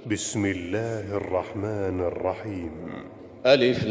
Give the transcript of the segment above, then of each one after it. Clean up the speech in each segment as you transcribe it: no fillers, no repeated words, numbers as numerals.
بسم الله الرحمن الرحيم. ألف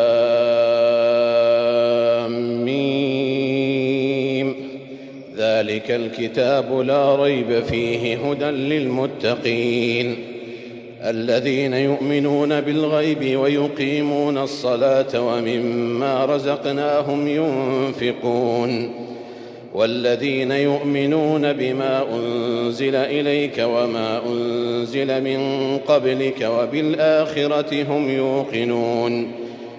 لام ميم. ذلك الكتاب لا ريب فيه هدى للمتقين الذين يؤمنون بالغيب ويقيمون الصلاة ومما رزقناهم ينفقون والذين يؤمنون بما أنزل إليك وما أنزل من قبلك وبالآخرة هم يوقنون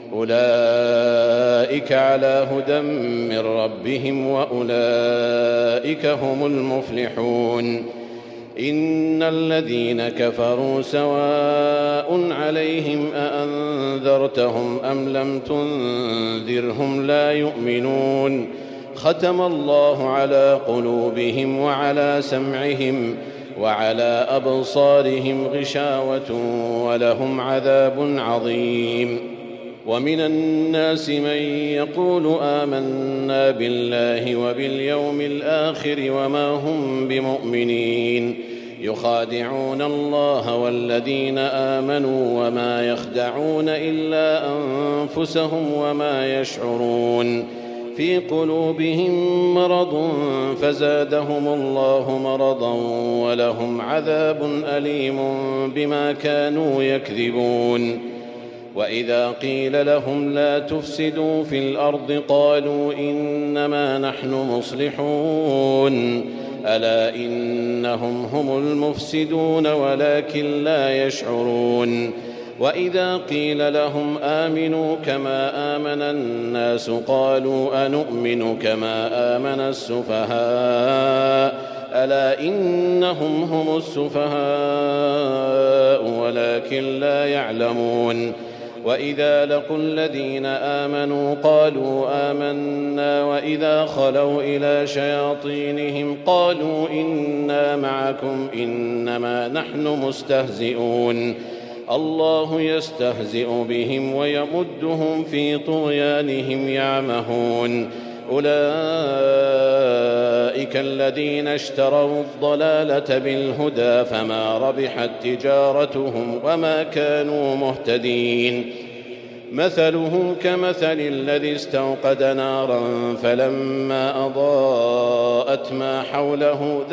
أولئك على هدى من ربهم وأولئك هم المفلحون. إن الذين كفروا سواء عليهم أأنذرتهم أم لم تنذرهم لا يؤمنون ختم الله على قلوبهم وعلى سمعهم وعلى أبصارهم غشاوة ولهم عذاب عظيم. ومن الناس من يقول آمنا بالله وباليوم الآخر وما هم بمؤمنين يخادعون الله والذين آمنوا وما يخدعون إلا أنفسهم وما يشعرون. في قلوبهم مرض فزادهم الله مرضا ولهم عذاب أليم بما كانوا يكذبون. وإذا قيل لهم لا تفسدوا في الأرض قالوا إنما نحن مصلحون ألا إنهم هم المفسدون ولكن لا يشعرون. وإذا قيل لهم آمنوا كما آمن الناس قالوا أنؤمن كما آمن السفهاء ألا إنهم هم السفهاء ولكن لا يعلمون. وإذا لقوا الذين آمنوا قالوا آمنا وإذا خلوا إلى شياطينهم قالوا إنا معكم إنما نحن مستهزئون الله يستهزئ بهم ويمدهم في طغيانهم يعمهون. أولئك الذين اشتروا الضلالة بالهدى فما ربحت تجارتهم وما كانوا مهتدين. مثلهم كمثل الذي استوقد نارا فلما أضاءت ما حوله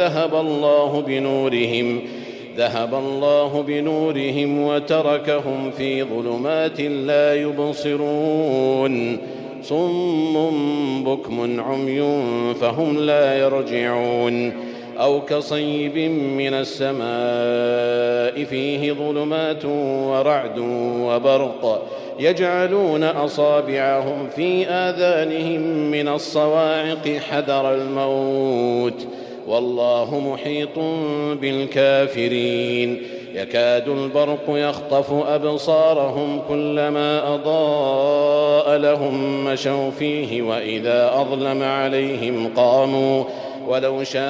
ذهب الله بنورهم وتركهم في ظلمات لا يبصرون صم بكم عمي فهم لا يرجعون. أو كصيب من السماء فيه ظلمات ورعد وبرق يجعلون أصابعهم في آذانهم من الصواعق حذر الموت والله محيط بالكافرين. يكاد البرق يخطف أبصارهم كلما أضاء لهم مشوا فيه وإذا أظلم عليهم قاموا ولو شاء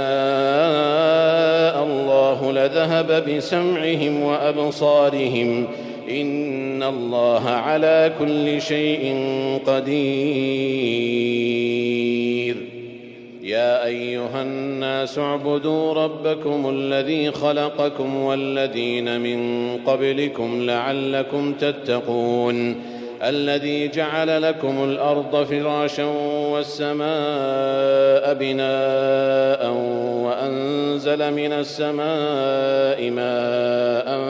الله لذهب بسمعهم وأبصارهم إن الله على كل شيء قدير. يا أيها الناس اعبدوا ربكم الذي خلقكم والذين من قبلكم لعلكم تتقون الذي جعل لكم الأرض فراشا والسماء بناء وأنزل من السماء ماء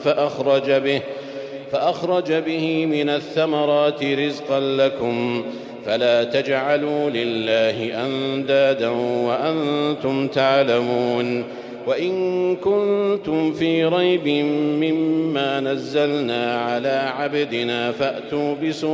فأخرج به من الثمرات رزقا لكم فلا تجعلوا لله أندادا وأنتم تعلمون. وإن كنتم في ريب مما نزلنا على عبدنا فأتوا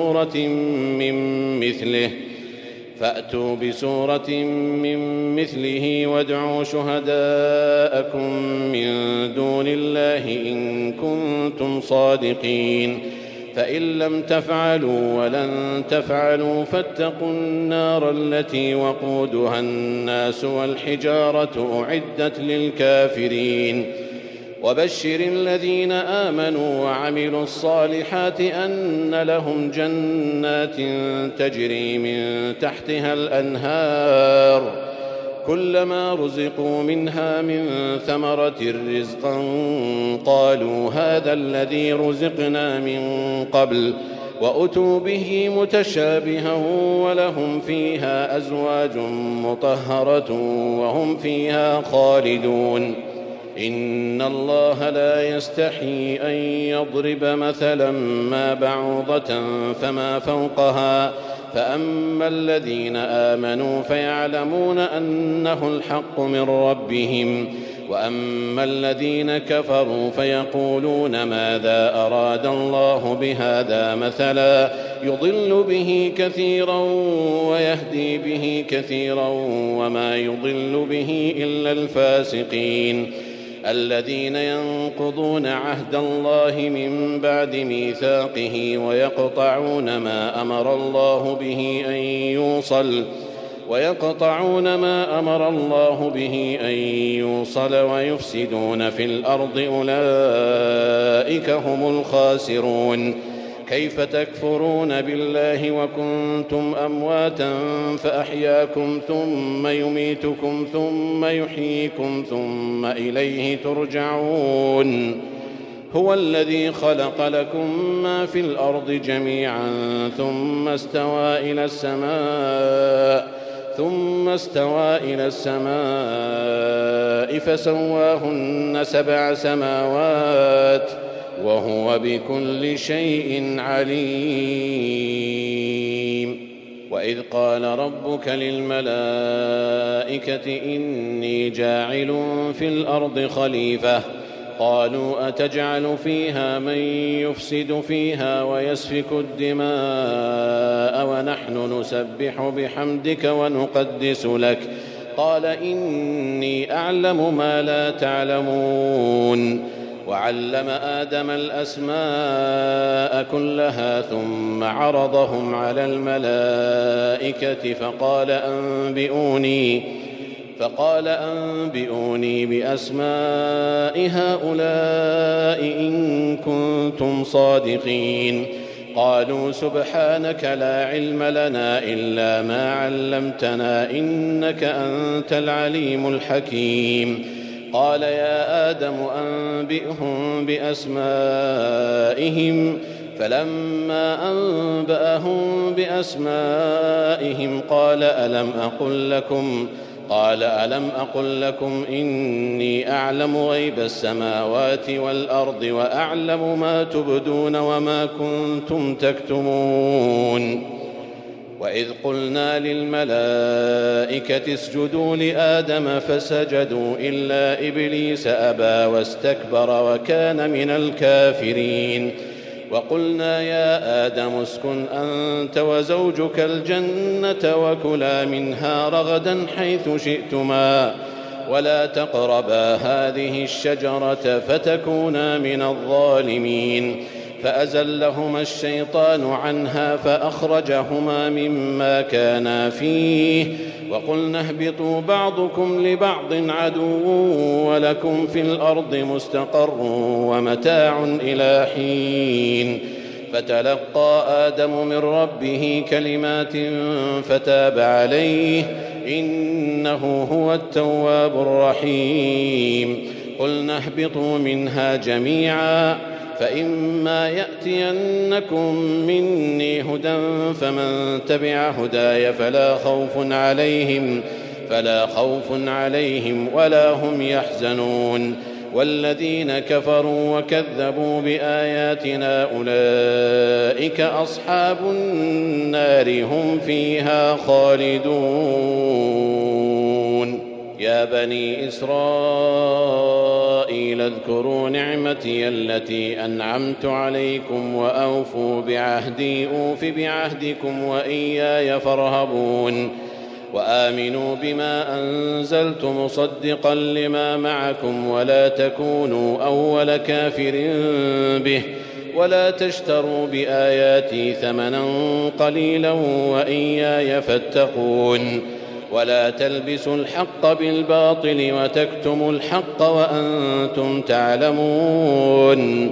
بسورة من مثله وادعوا شهداءكم من دون الله إن كنتم صادقين. فإن لم تفعلوا ولن تفعلوا فاتقوا النار التي وقودها الناس والحجارة أعدت للكافرين. وبشر الذين آمنوا وعملوا الصالحات أن لهم جنات تجري من تحتها الأنهار كلما رزقوا منها من ثمرة رزقا قالوا هذا الذي رزقنا من قبل وأتوا به متشابها ولهم فيها أزواج مطهرة وهم فيها خالدون إن الله لا يستحيي أن يضرب مثلا ما بعوضة فما فوقها فأما الذين آمنوا فيعلمون أنه الحق من ربهم وأما الذين كفروا فيقولون ماذا أراد الله بهذا مثلا يضل به كثيرا ويهدي به كثيرا وما يضل به إلا الفاسقين الذين ينقضون عهد الله من بعد ميثاقه ويقطعون ما أمر الله به أن يوصل ويفسدون في الأرض أولئك هم الخاسرون كيف تكفرون بالله وكنتم أمواتا فأحياكم ثم يميتكم ثم يحييكم ثم إليه ترجعون هو الذي خلق لكم ما في الأرض جميعا ثم استوى إلى السماء فسواهن 7 سماوات وهو بكل شيء عليم وإذ قال ربك للملائكة إني جاعل في الأرض خليفة قالوا أتجعل فيها من يفسد فيها ويسفك الدماء ونحن نسبح بحمدك ونقدس لك قال إني أعلم ما لا تعلمون وعلم آدم الأسماء كلها ثم عرضهم على الملائكة فقال أنبئوني بأسماء هؤلاء إن كنتم صادقين قالوا سبحانك لا علم لنا إلا ما علمتنا إنك أنت العليم الحكيم قال يا آدم أنبئهم بأسمائهم فلما أنبأهم بأسمائهم قال ألم أقل لكم إني أعلم غيب السماوات والأرض وأعلم ما تبدون وما كنتم تكتمون وإذ قلنا للملائكة اسجدوا لآدم فسجدوا إلا إبليس أبى واستكبر وكان من الكافرين وقلنا يا آدم اسكن أنت وزوجك الجنة وكلا منها رغدا حيث شئتما ولا تقربا هذه الشجرة فتكونا من الظالمين فأزلهما الشيطان عنها فأخرجهما مما كانا فيه وقلنا اهبطوا بعضكم لبعض عدو ولكم في الأرض مستقر ومتاع إلى حين فتلقى آدم من ربه كلمات فتاب عليه إنه هو التواب الرحيم قلنا اهبطوا منها جميعا فإما يأتينكم مني هدى فمن تبع هداي فلا خوف عليهم ولا هم يحزنون والذين كفروا وكذبوا بآياتنا أولئك أصحاب النار هم فيها خالدون يا بني إسرائيل اذكروا نعمتي التي أنعمت عليكم وأوفوا بعهدي أوف بعهدكم وإياي فارهبون وآمنوا بما أنزلت مصدقا لما معكم ولا تكونوا أول كافر به ولا تشتروا بآياتي ثمنا قليلا وإياي فاتقون ولا تلبسوا الحق بالباطل وتكتموا الحق وأنتم تعلمون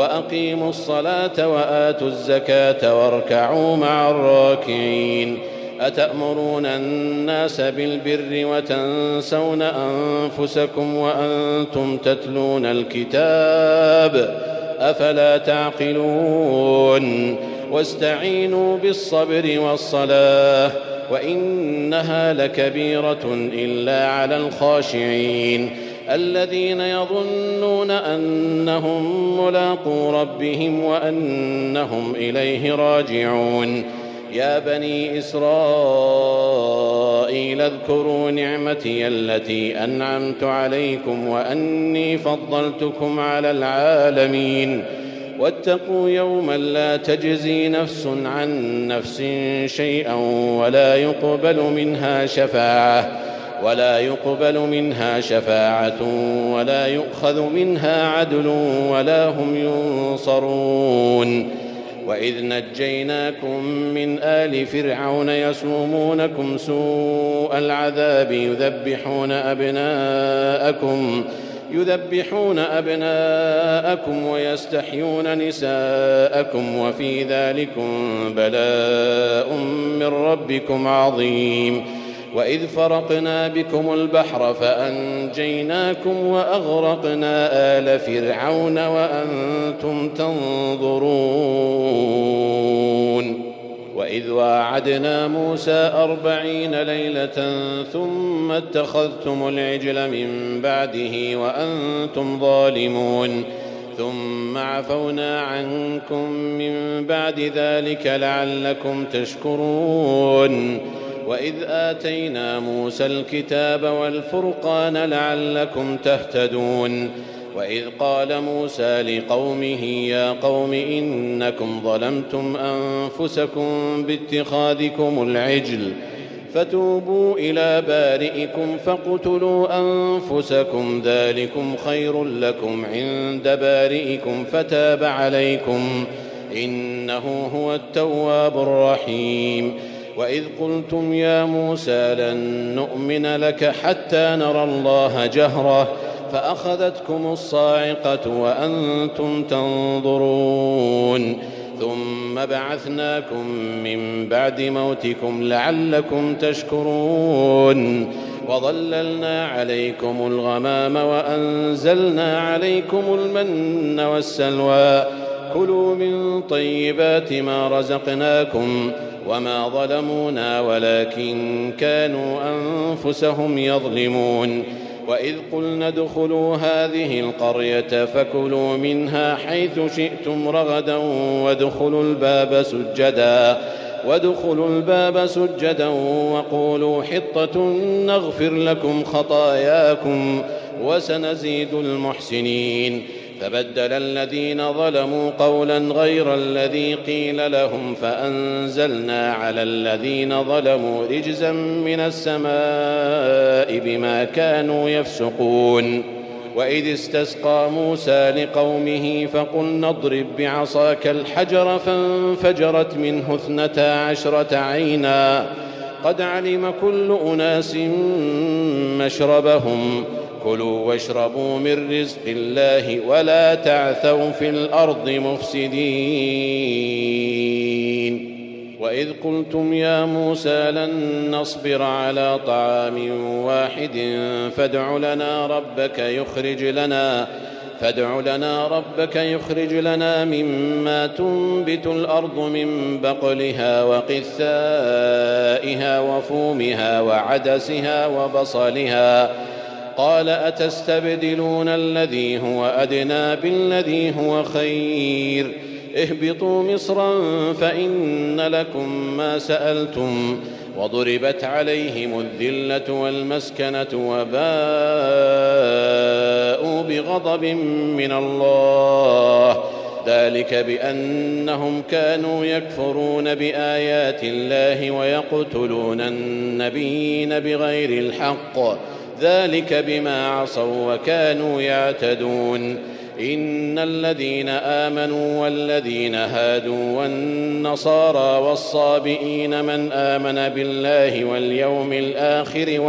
وأقيموا الصلاة وآتوا الزكاة واركعوا مع الراكعين أتأمرون الناس بالبر وتنسون أنفسكم وأنتم تتلون الكتاب أفلا تعقلون واستعينوا بالصبر والصلاة وإنها لكبيرة إلا على الخاشعين الذين يظنون أنهم ملاقو ربهم وأنهم إليه راجعون يا بني إسرائيل اذكروا نعمتي التي أنعمت عليكم وأني فضلتكم على العالمين واتقوا يوما لا تجزي نفس عن نفس شيئا ولا يقبل منها شفاعة ولا يؤخذ منها عدل ولا هم ينصرون وإذ نجيناكم من آل فرعون يسومونكم سوء العذاب يذبحون أبناءكم ويستحيون نساءكم وفي ذلكم بلاء من ربكم عظيم وإذ فرقنا بكم البحر فأنجيناكم وأغرقنا آل فرعون وأنتم تنظرون وإذ واعدنا موسى 40 ليلة ثم اتخذتم العجل من بعده وأنتم ظالمون ثم عفونا عنكم من بعد ذلك لعلكم تشكرون وإذ آتينا موسى الكتاب والفرقان لعلكم تهتدون وإذ قال موسى لقومه يا قوم إنكم ظلمتم أنفسكم باتخاذكم العجل فتوبوا إلى بارئكم فاقتلوا أنفسكم ذلكم خير لكم عند بارئكم فتاب عليكم إنه هو التواب الرحيم وإذ قلتم يا موسى لن نؤمن لك حتى نرى الله جهرة فأخذتكم الصاعقة وأنتم تنظرون ثم بعثناكم من بعد موتكم لعلكم تشكرون وظللنا عليكم الغمام وأنزلنا عليكم المن والسلوى كلوا من طيبات ما رزقناكم وما ظلمونا ولكن كانوا أنفسهم يظلمون وإذ قلنا ادخلوا هذه القرية فكلوا منها حيث شئتم رغدا وادخلوا الباب سجدا وقولوا حطة نغفر لكم خطاياكم وسنزيد المحسنين فبدل الذين ظلموا قولا غير الذي قيل لهم فأنزلنا على الذين ظلموا رجزا من السماء بما كانوا يفسقون وإذ استسقى موسى لقومه فقلنا اضرب بعصاك الحجر فانفجرت منه 12 عينا قد علم كل أناس مشربهم كلوا واشربوا من رزق الله ولا تعثوا في الأرض مفسدين وإذ قلتم يا موسى لن نصبر على طعام واحد فادع لنا ربك يخرج لنا مما تنبت الأرض من بقلها وقثائها وفومها وعدسها وبصلها قال أتستبدلون الذي هو أدنى بالذي هو خير اهبطوا مصرا فإن لكم ما سألتم وضربت عليهم الذلة والمسكنة وباءوا بغضب من الله ذلك بأنهم كانوا يكفرون بآيات الله ويقتلون النبيين بغير الحق ذلك بما عصوا وكانوا يعتدون إن الذين آمنوا والذين هادوا والنصارى والصابئين من آمن بالله واليوم الآخر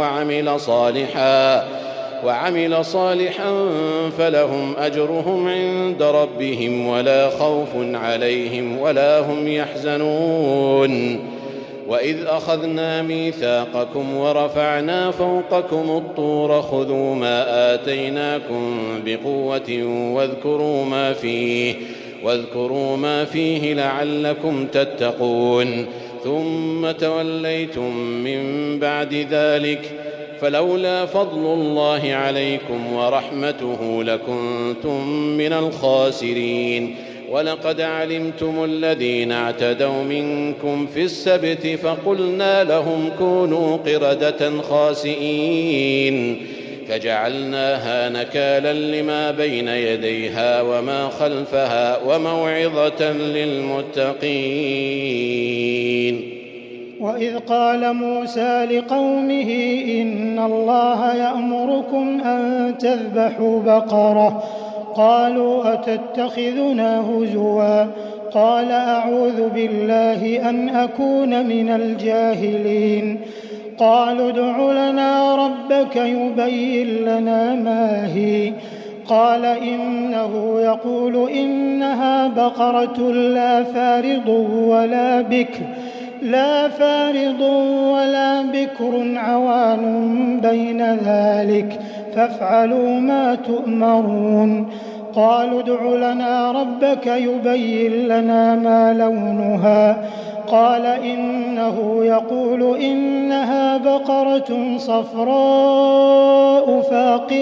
وعمل صالحا فلهم أجرهم عند ربهم ولا خوف عليهم ولا هم يحزنون وإذ أخذنا ميثاقكم ورفعنا فوقكم الطور خذوا ما آتيناكم بقوة واذكروا ما فيه لعلكم تتقون ثم توليتم من بعد ذلك فلولا فضل الله عليكم ورحمته لكنتم من الخاسرين ولقد علمتم الذين اعتدوا منكم في السبت فقلنا لهم كونوا قردة خاسئين فجعلناها نكالا لما بين يديها وما خلفها وموعظة للمتقين. وإذ قال موسى لقومه إن الله يأمركم أن تذبحوا بقرة قالوا أتتخذنا هزوا قال أعوذ بالله أن أكون من الجاهلين قالوا ادع لنا ربك يبين لنا ما هي قال إنه يقول إنها بقرة لا فارض ولا بكر عوان بين ذلك فافعلوا ما تؤمرون قالوا ادع لنا ربك يبين لنا ما لونها قال إنه يقول إنها بقرة صفراء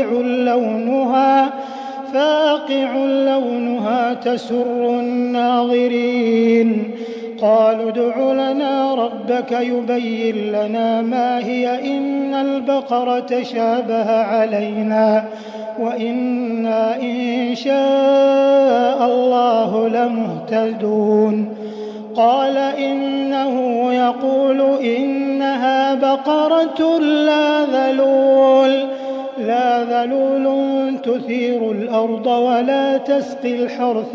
فاقع لونها تسر الناظرين قالوا ادع لنا ربك يبين لنا ما هي إن البقرة شابه علينا وإنا إن شاء الله لمهتدون قال إنه يقول إنها بقرة لا ذلول تثير الأرض ولا تسقي الحرث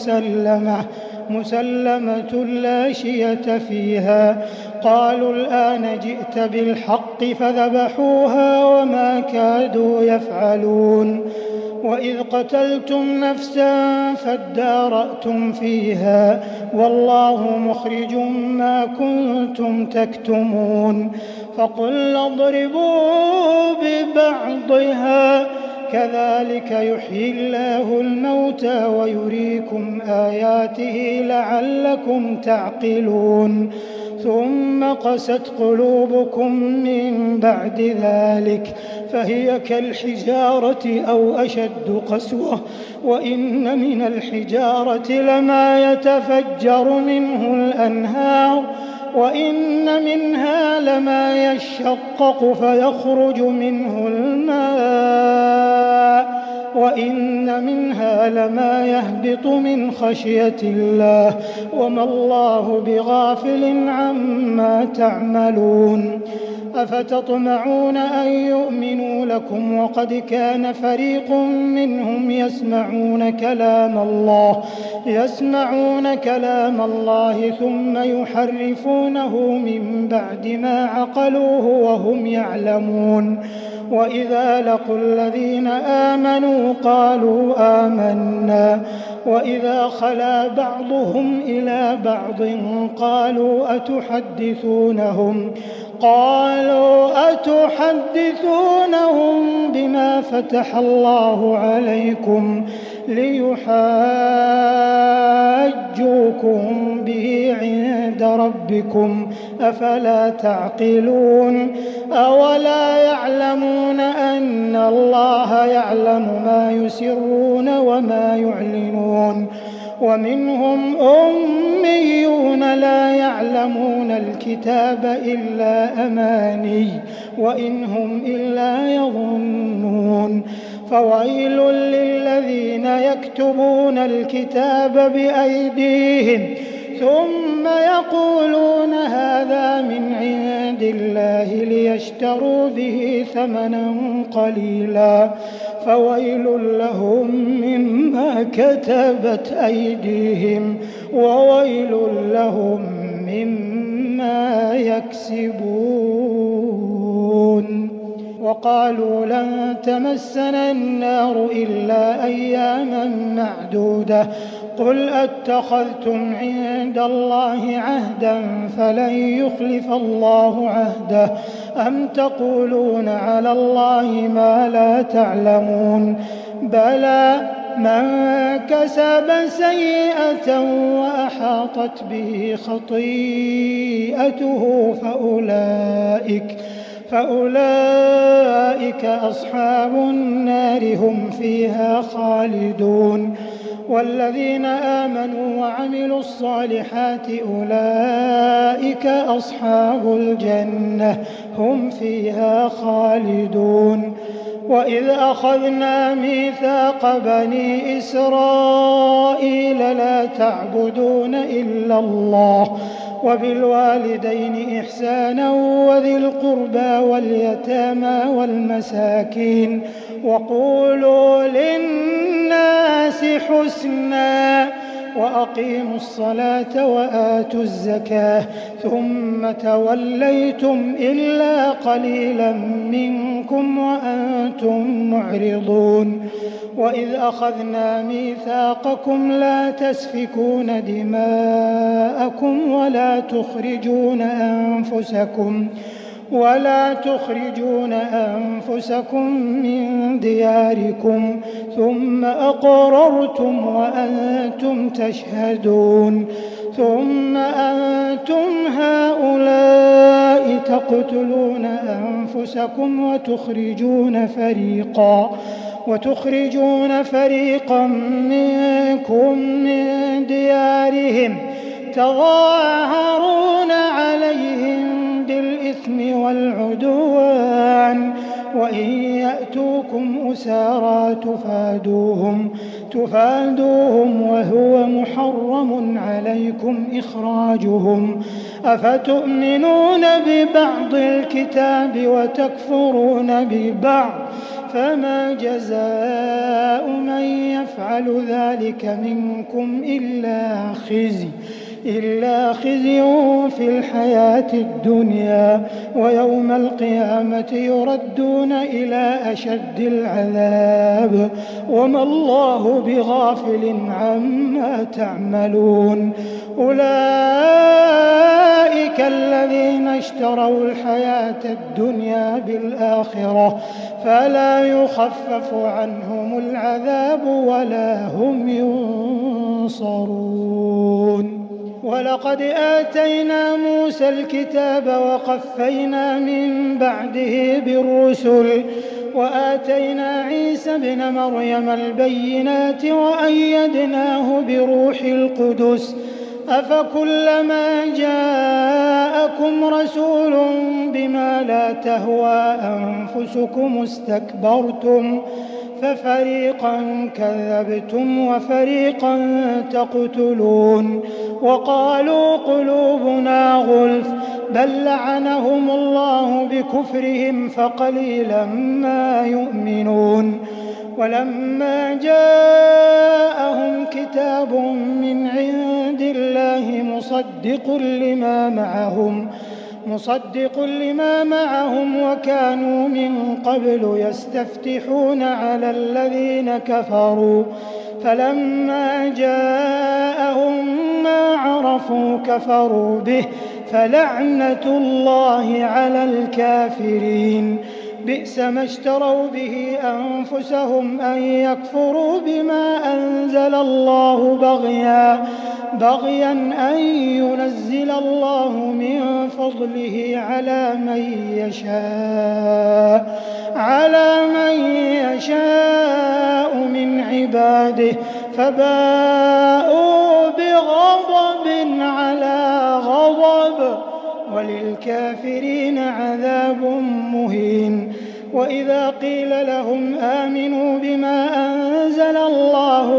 مسلمة لا شية فيها قالوا الآن جئت بالحق فذبحوها وما كادوا يفعلون وإذ قتلتم نفسا فادارأتم فيها والله مخرج ما كنتم تكتمون فقلنا اضربوا ببعضها كذلك يحيي الله الموتى ويريكم آياته لعلكم تعقلون ثم قست قلوبكم من بعد ذلك فهي كالحجارة أو أشد قسوة وإن من الحجارة لما يتفجر منه الأنهار وإن منها لما يشقق فيخرج منه الماء وإن منها لما يهبط من خشية الله وما الله بغافل عما تعملون أفتطمعون أن يؤمنوا لكم وقد كان فريق منهم يسمعون كلام الله ثم يحرفونه من بعد ما عقلوه وهم يعلمون وإذا لقوا الذين آمنوا قالوا آمنا وإذا خلا بعضهم إلى بعض قالوا أتحدثونهم بما فتح الله عليكم ليحاجوكم به عند ربكم أفلا تعقلون أولا يعلمون أن الله يعلم ما يسرون وما يعلنون ومنهم أميون لا يعلمون الكتاب إلا أماني وإن هم إلا يظنون فويل للذين يكتبون الكتاب بأيديهم ثم يقولون هذا من عند الله ليشتروا به ثمنا قليلا فويل لهم مما كتبت أيديهم وويل لهم مما يكسبون وقالوا لن تمسنا النار إلا أياما معدودة قل أتخذتم عند الله عهدا فلن يخلف الله عهده أم تقولون على الله ما لا تعلمون بلى من كسب سيئة وأحاطت به خطيئته فأولئك أصحاب النار هم فيها خالدون والذين آمنوا وعملوا الصالحات أولئك أصحاب الجنة هم فيها خالدون وإذ أخذنا ميثاق بني إسرائيل لا تعبدون إلا الله وبالوالدين إحسانا وذي القربى واليتامى والمساكين وقولوا للناس حسنا وأقيموا الصلاة وآتوا الزكاة ثم توليتم إلا قليلا منكم وأنتم معرضون وإذ أخذنا ميثاقكم لا تسفكون دماءكم ولا تخرجون أنفسكم من دياركم ثم أقررتم وأنتم تشهدون ثم أنتم هؤلاء تقتلون أنفسكم وتخرجون فريقا منكم من ديارهم تظاهرون عليهم بالإثم والعدوان وإن يأتوكم أسارى تفادوهم وهو محرم عليكم إخراجهم أفتؤمنون ببعض الكتاب وتكفرون ببعض فما جزاء من يفعل ذلك منكم إلا خزي في الحياة الدنيا ويوم القيامة يردون إلى أشد العذاب وما الله بغافل عما تعملون أولئك الذين اشتروا الحياة الدنيا بالآخرة فلا يخفف عنهم العذاب ولا هم ينصرون ولقد آتينا موسى الكتاب وقفينا من بعده بالرسل وآتينا عيسى ابن مريم البينات وأيدناه بروح القدس أفكلما جاءكم رسول بما لا تهوى أنفسكم استكبرتم ففريقا كذبتم وفريقا تقتلون وقالوا قلوبنا غلف بل لعنهم الله بكفرهم فقليلا ما يؤمنون ولما جاءهم كتاب من عند الله مصدق لما معهم وكانوا من قبل يستفتحون على الذين كفروا فلما جاءهم ما عرفوا كفروا به فلعنة الله على الكافرين بئس ما اشتروا به أنفسهم أن يكفروا بما أنزل الله بغيا أن ينزل الله من فضله على من يشاء من عباده فباءوا بغضب على غضب وللكافرين عذاب مهين وإذا قيل لهم آمنوا بما أنزل الله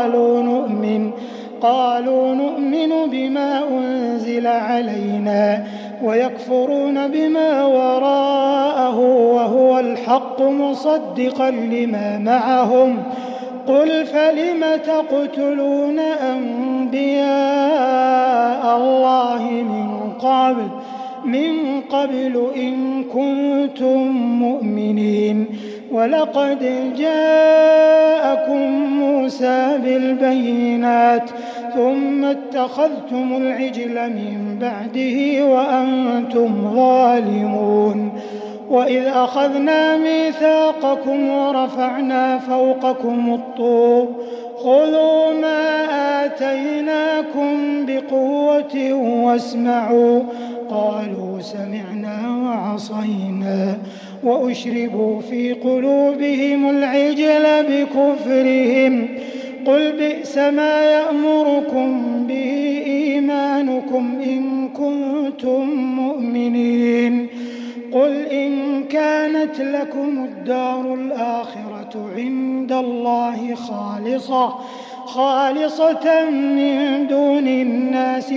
قالوا نؤمن بما أنزل علينا ويكفرون بما وراءه وهو الحق مصدقا لما معهم قل فلم تقتلون أنبياء الله من قبل إن كنتم مؤمنين. ولقد جاءكم موسى بالبينات ثم اتخذتم العجل من بعده وأنتم ظالمون. وإذ أخذنا ميثاقكم ورفعنا فوقكم الطور خذوا ما آتيناكم بقوة واسمعوا قالوا سمعنا وعصينا وأشربوا في قلوبهم العجل بكفرهم. قل بئس ما يأمركم به إيمانكم إن كنتم مؤمنين. قل إن كانت لكم الدار الآخرة عند الله خالصة من دون الناس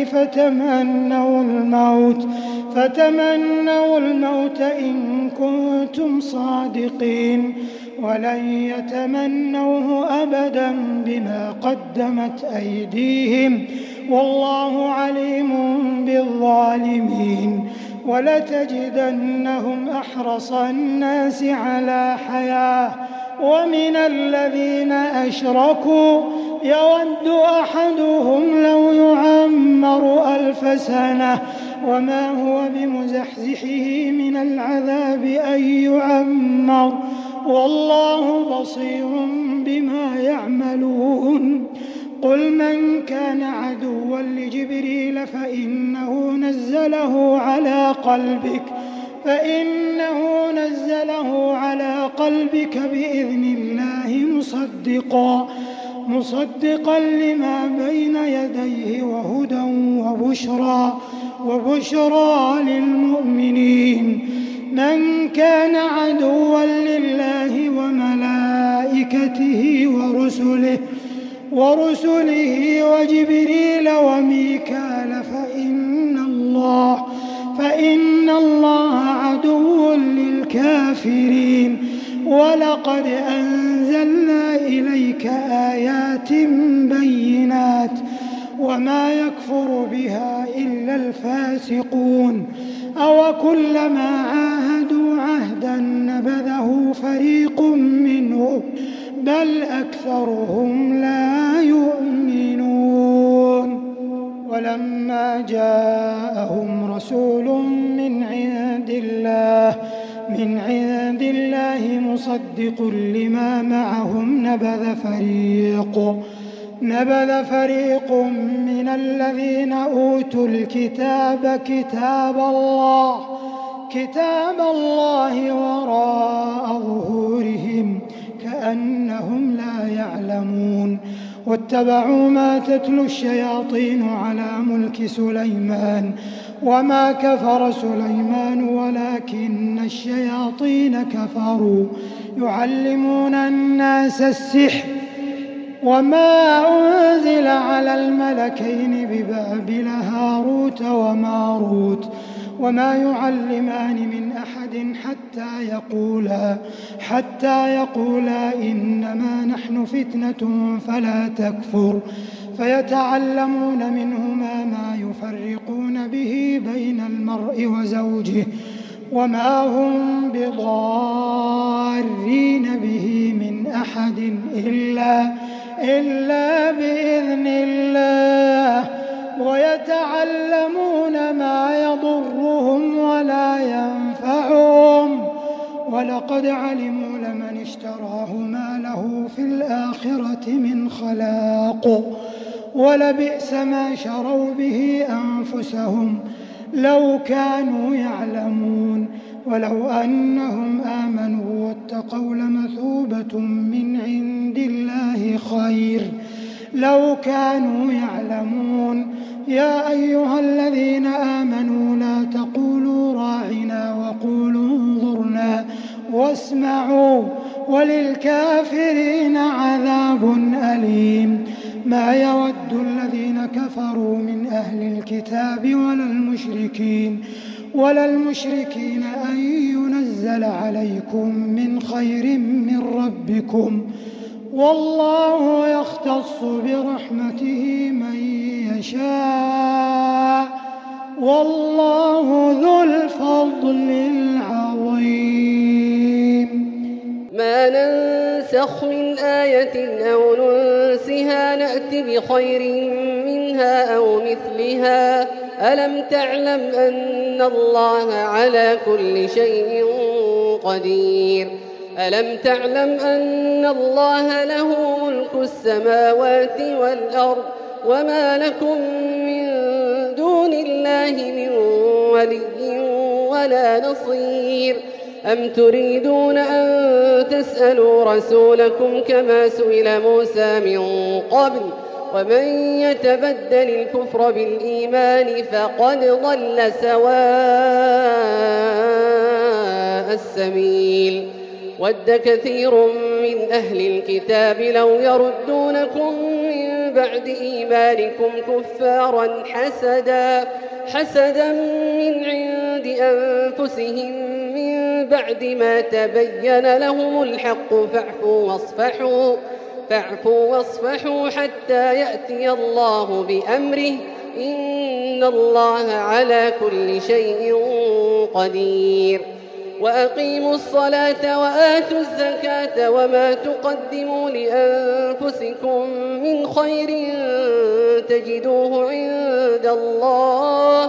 فتمنوا الموت إن كنتم صادقين ولن يتمنوه أبدا بما قدمت أيديهم والله عليم بالظالمين. ولتجدنهم أحرص الناس على حياة ومن الذين أشركوا يود أحدهم لو يعمر 1000 سنة وما هو بمزحزحه من العذاب أن يعمر والله بصير بما يعملون. قل من كان عدوا لجبريل فإنه نزله على قلبك بإذن الله مصدقا لما بين يديه وهدى وبشرى للمؤمنين. من كان عدوا لله وملائكته ورسله وجبريل وميكال فإن الله عدو للكافرين. ولقد أنزلنا إليك آيات بينات وما يكفر بها إلا الفاسقون. أوكلما عاهدوا عهدا نبذه فريق منهم بل أكثرهم لا يؤمنون. ولما جاءهم رسول من عند الله مصدق لما معهم نبذ فريق من الذين أوتوا الكتاب كتاب الله وراء ظهورهم كأنهم لا يعلمون. واتبعوا ما تتلو الشياطين على ملك سليمان وما كفر سليمان ولكن الشياطين كفروا يعلمون الناس السحر وما أنزل على الملكين ببابل هاروت وماروت وما يعلمان من أحد حتى يقولا إنما نحن فتنة فلا تكفر فيتعلمون منهما ما يفرقون به بين المرء وزوجه وما هم بضارين به من أحد إلا بإذن الله ويتعلمون ما يضرهم ولا ينفعهم ولقد علموا لمن اشتراه ما له في الآخرة من خلاق ولبئس ما شروا به أنفسهم لو كانوا يعلمون ولو أنهم آمنوا واتقوا لمثوبة من عند الله خير لو كانوا يعلمون. يا أيها الذين آمنوا لا تقولوا راعنا وقولوا انظرنا واسمعوا وللكافرين عذاب أليم. ما يود الذين كفروا من أهل الكتاب ولا المشركين أن ينزل عليكم من خير من ربكم والله يختص برحمته من يشاء والله ذو الفضل العظيم. ما ننسخ من آية أو ننسها نأت بخير منها أو مثلها. ألم تعلم أن الله على كل شيء قدير. ألم تعلم أن الله له ملك السماوات والأرض وما لكم من دون الله من ولي ولا نصير. أم تريدون أن تسألوا رسولكم كما سئل موسى من قبل ومن يتبدل الكفر بالإيمان فقد ضل سواء السبيل. ود كثير من أهل الكتاب لو يردونكم من بعد إيمانكم كفارا حسدا من عند أنفسهم من بعد ما تبين لهم الحق فاعفوا واصفحوا حتى يأتي الله بأمره إن الله على كل شيء قدير. وأقيموا الصلاة وآتوا الزكاة وما تقدموا لأنفسكم من خير تجدوه عند الله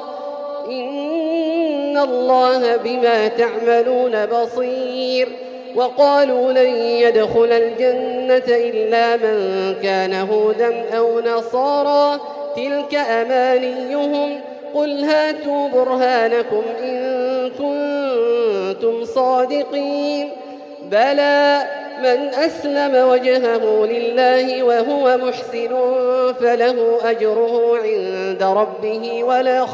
إن الله بما تعملون بصير. وقالوا لن يدخل الجنة إلا من كان هودا أو نصارى تلك أمانيهم قل هاتوا برهانكم إن كنتم صادقين. بلى من أسلم وجهه لله وهو محسن فله أجره عند ربه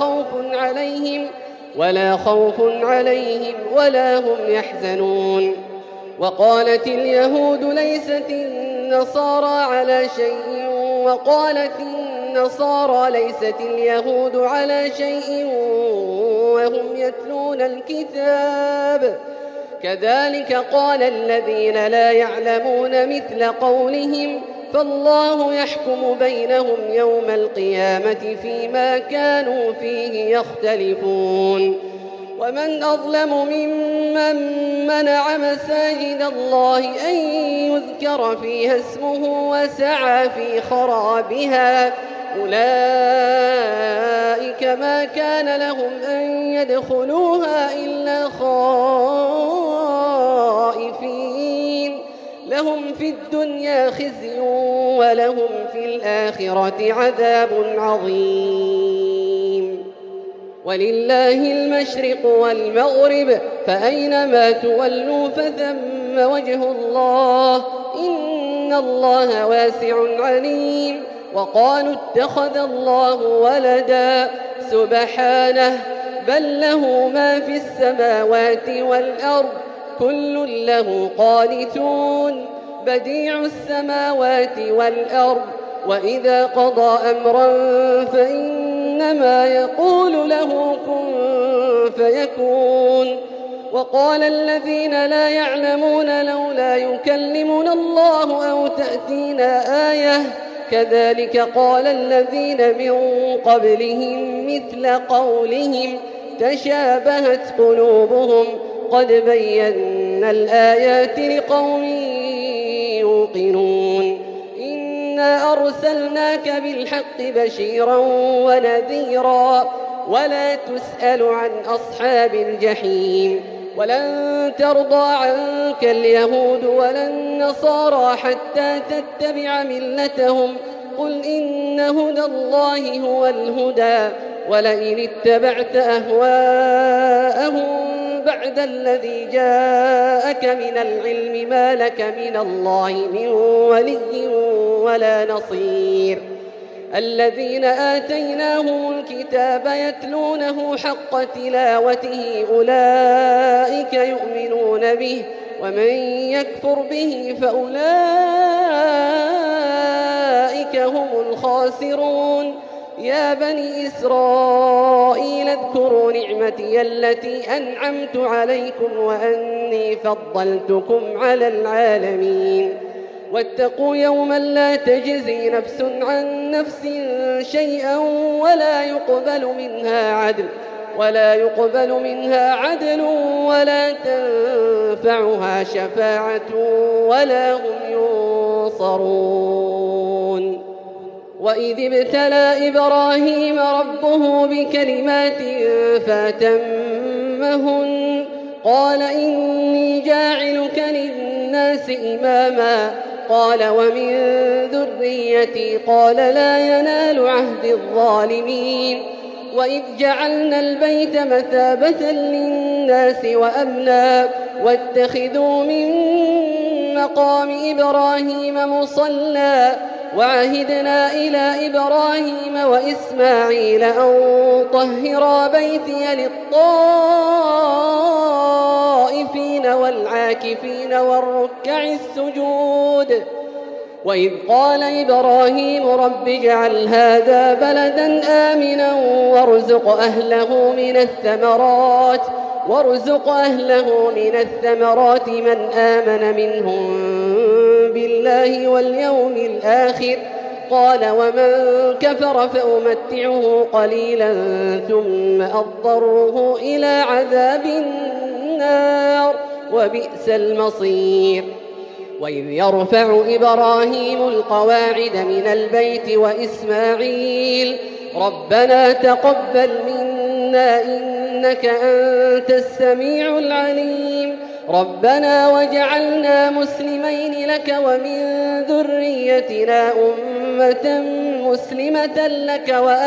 ولا خوف عليهم ولا هم يحزنون. وقالت اليهود ليست النصارى على شيء وقالت النصارى ليست اليهود على شيء وهم يتلون الكتاب كذلك قال الذين لا يعلمون مثل قولهم فالله يحكم بينهم يوم القيامة فيما كانوا فيه يختلفون. ومن أظلم ممن منع مساجد الله أن يذكر فيها اسمه وسعى في خرابها أولئك ما كان لهم أن يدخلوها إلا خائفين لهم في الدنيا خزي ولهم في الآخرة عذاب عظيم. ولله المشرق والمغرب فأينما تولوا فثم وجه الله إن الله واسع عليم. وقالوا اتخذ الله ولدا سبحانه بل له ما في السماوات والأرض كل له قانتون بديع السماوات والأرض وإذا قضى أمرا فإنما يقول له كن فيكون. وقال الذين لا يعلمون لولا يكلمنا الله أو تأتينا آية كذلك قال الذين من قبلهم مثل قولهم تشابهت قلوبهم قد بينا الآيات لقوم يوقنون. إنا أرسلناك بالحق بشيرا ونذيرا ولا تسأل عن أصحاب الجحيم. ولن ترضى عنك اليهود ولا النصارى حتى تتبع ملتهم قل إن هدى الله هو الهدى ولئن اتبعت أهواءهم بعد الذي جاءك من العلم ما لك من الله من ولي ولا نصير. الذين آتيناهم الكتاب يتلونه حق تلاوته أولئك يؤمنون به ومن يكفر به فأولئك هم الخاسرون. يا بني إسرائيل اذكروا نعمتي التي أنعمت عليكم وأني فضلتكم على العالمين. واتقوا يوما لا تجزي نفس عن نفس شيئا ولا يقبل منها عدل ولا يقبل منها عدل ولا تنفعها شفاعة ولا هم ينصرون. وإذ ابتلى إبراهيم ربه بكلمات فأتمهن قال إني جاعلك للناس إماما قال ومن ذريتي قال لا ينال عهد الظالمين. وإذ جعلنا البيت مثابة للناس وأمنا واتخذوا من مقام إبراهيم مصلى وعهدنا إلى إبراهيم وإسماعيل أن طهرا بيتي للطائفين والعاكفين والركع السجود. وإذ قال إبراهيم رب اجعل هذا بلدا آمنا وارزق أهله من الثمرات من آمن منهم بالله واليوم الآخر قال ومن كفر فأمتعه قليلا ثم أضطره إلى عذاب النار وبئس المصير. وإذ يرفع إبراهيم القواعد من البيت وإسماعيل ربنا تقبل منا إنك أنت السميع العليم ربنا واجعلنا مسلمين لك ومن ذريتنا أمة مسلمة لك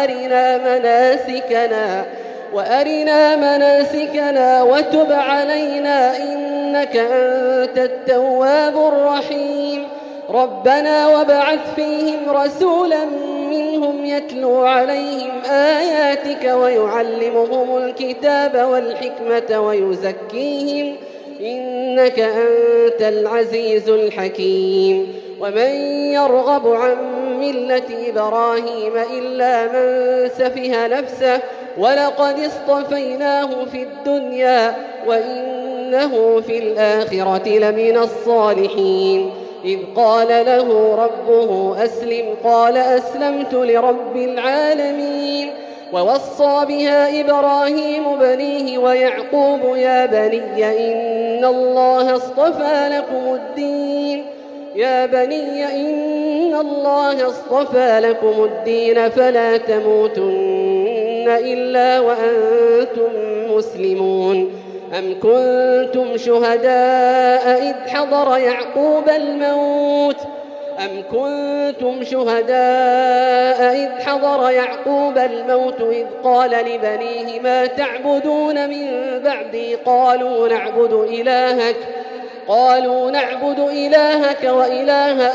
وأرنا مناسكنا وتب علينا إنك أنت التواب الرحيم. ربنا وابعث فيهم رسولا منهم يتلو عليهم آياتك ويعلمهم الكتاب والحكمة ويزكيهم إنك أنت العزيز الحكيم. ومن يرغب عن ملة إبراهيم إلا من سفه نفسه ولقد اصطفيناه في الدنيا وإنه في الآخرة لمن الصالحين. إذ قال له ربه أسلم قال أسلمت لرب العالمين. ووصى بها إبراهيم بنيه ويعقوب يا بني إن الله اصطفى لكم الدين فلا تموتن إلا وأنتم مسلمون. أم كنتم شهداء إذ حضر يعقوب الموت إذ قال لبنيه ما تعبدون من بعدي قالوا نعبد إلهك وإله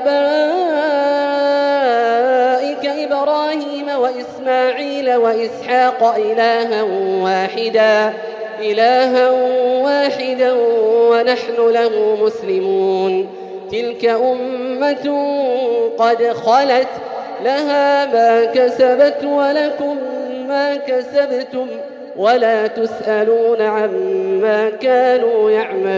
آبائك إبراهيم وإسماعيل وإسحاق إلها واحدا ونحن له مسلمون. تلك أمة قد خلت لها ما كسبت ولكم ما كسبتم ولا تسألون عما كانوا